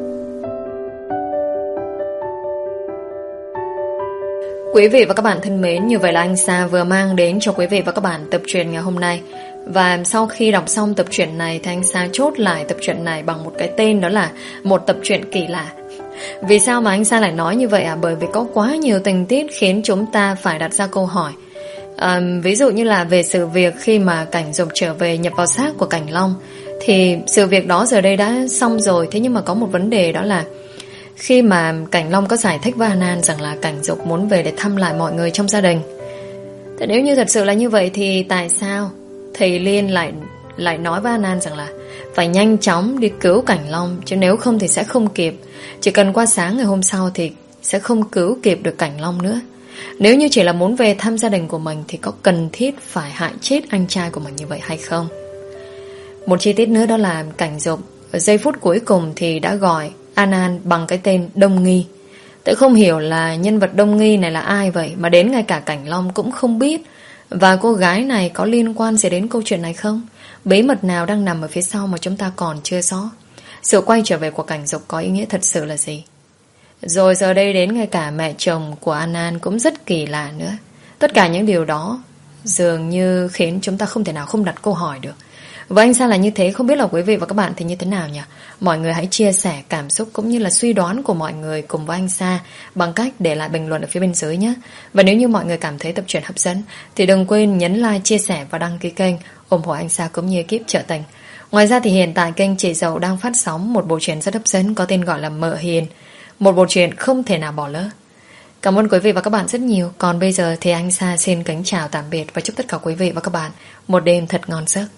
[SPEAKER 1] Quý vị và các bạn thân mến, như vậy là anh Sa vừa mang đến cho quý vị và các bạn tập truyện ngày hôm nay. Và sau khi đọc xong tập truyện này thì anh Sa chốt lại tập truyện này bằng một cái tên, đó là một tập truyện kỳ lạ. Vì sao mà anh Sa lại nói như vậy à? Bởi vì có quá nhiều tình tiết khiến chúng ta phải đặt ra câu hỏi. à, Ví dụ như là về sự việc khi mà Cảnh Dục trở về nhập vào xác của Cảnh Long, thì sự việc đó giờ đây đã xong rồi. Thế nhưng mà có một vấn đề, đó là khi mà Cảnh Long có giải thích với An An rằng là Cảnh Dục muốn về để thăm lại mọi người trong gia đình, thế nếu như thật sự là như vậy thì tại sao thầy Liên lại lại nói với An An rằng là phải nhanh chóng đi cứu Cảnh Long, chứ nếu không thì sẽ không kịp. Chỉ cần qua sáng ngày hôm sau thì sẽ không cứu kịp được Cảnh Long nữa. Nếu như chỉ là muốn về thăm gia đình của mình thì có cần thiết phải hại chết anh trai của mình như vậy hay không? Một chi tiết nữa đó là Cảnh Dục ở giây phút cuối cùng thì đã gọi An An bằng cái tên Đông Nghi. Tôi không hiểu là nhân vật Đông Nghi này là ai vậy mà đến ngay cả Cảnh Long cũng không biết. Và cô gái này có liên quan gì đến câu chuyện này không? Bí mật nào đang nằm ở phía sau mà chúng ta còn chưa rõ? Sự quay trở về của Cảnh Dục có ý nghĩa thật sự là gì? Rồi giờ đây đến ngay cả mẹ chồng của An An cũng rất kỳ lạ nữa. Tất cả những điều đó dường như khiến chúng ta không thể nào không đặt câu hỏi được. Và anh Sa là như thế, không biết là quý vị và các bạn thì như thế nào nhỉ? Mọi người hãy chia sẻ cảm xúc cũng như là suy đoán của mọi người cùng với anh Sa bằng cách để lại bình luận ở phía bên dưới nhé. Và nếu như mọi người cảm thấy tập truyện hấp dẫn thì đừng quên nhấn like, chia sẻ và đăng ký kênh ủng hộ anh Sa cũng như ekip Trở Tình. Ngoài ra thì hiện tại kênh Chị Dậu đang phát sóng một bộ truyện rất hấp dẫn có tên gọi là Mợ Hiền, một bộ truyện không thể nào bỏ lỡ. Cảm ơn quý vị và các bạn rất nhiều. Còn bây giờ thì anh Sa xin kính chào tạm biệt và chúc tất cả quý vị và các bạn một đêm thật ngon giấc.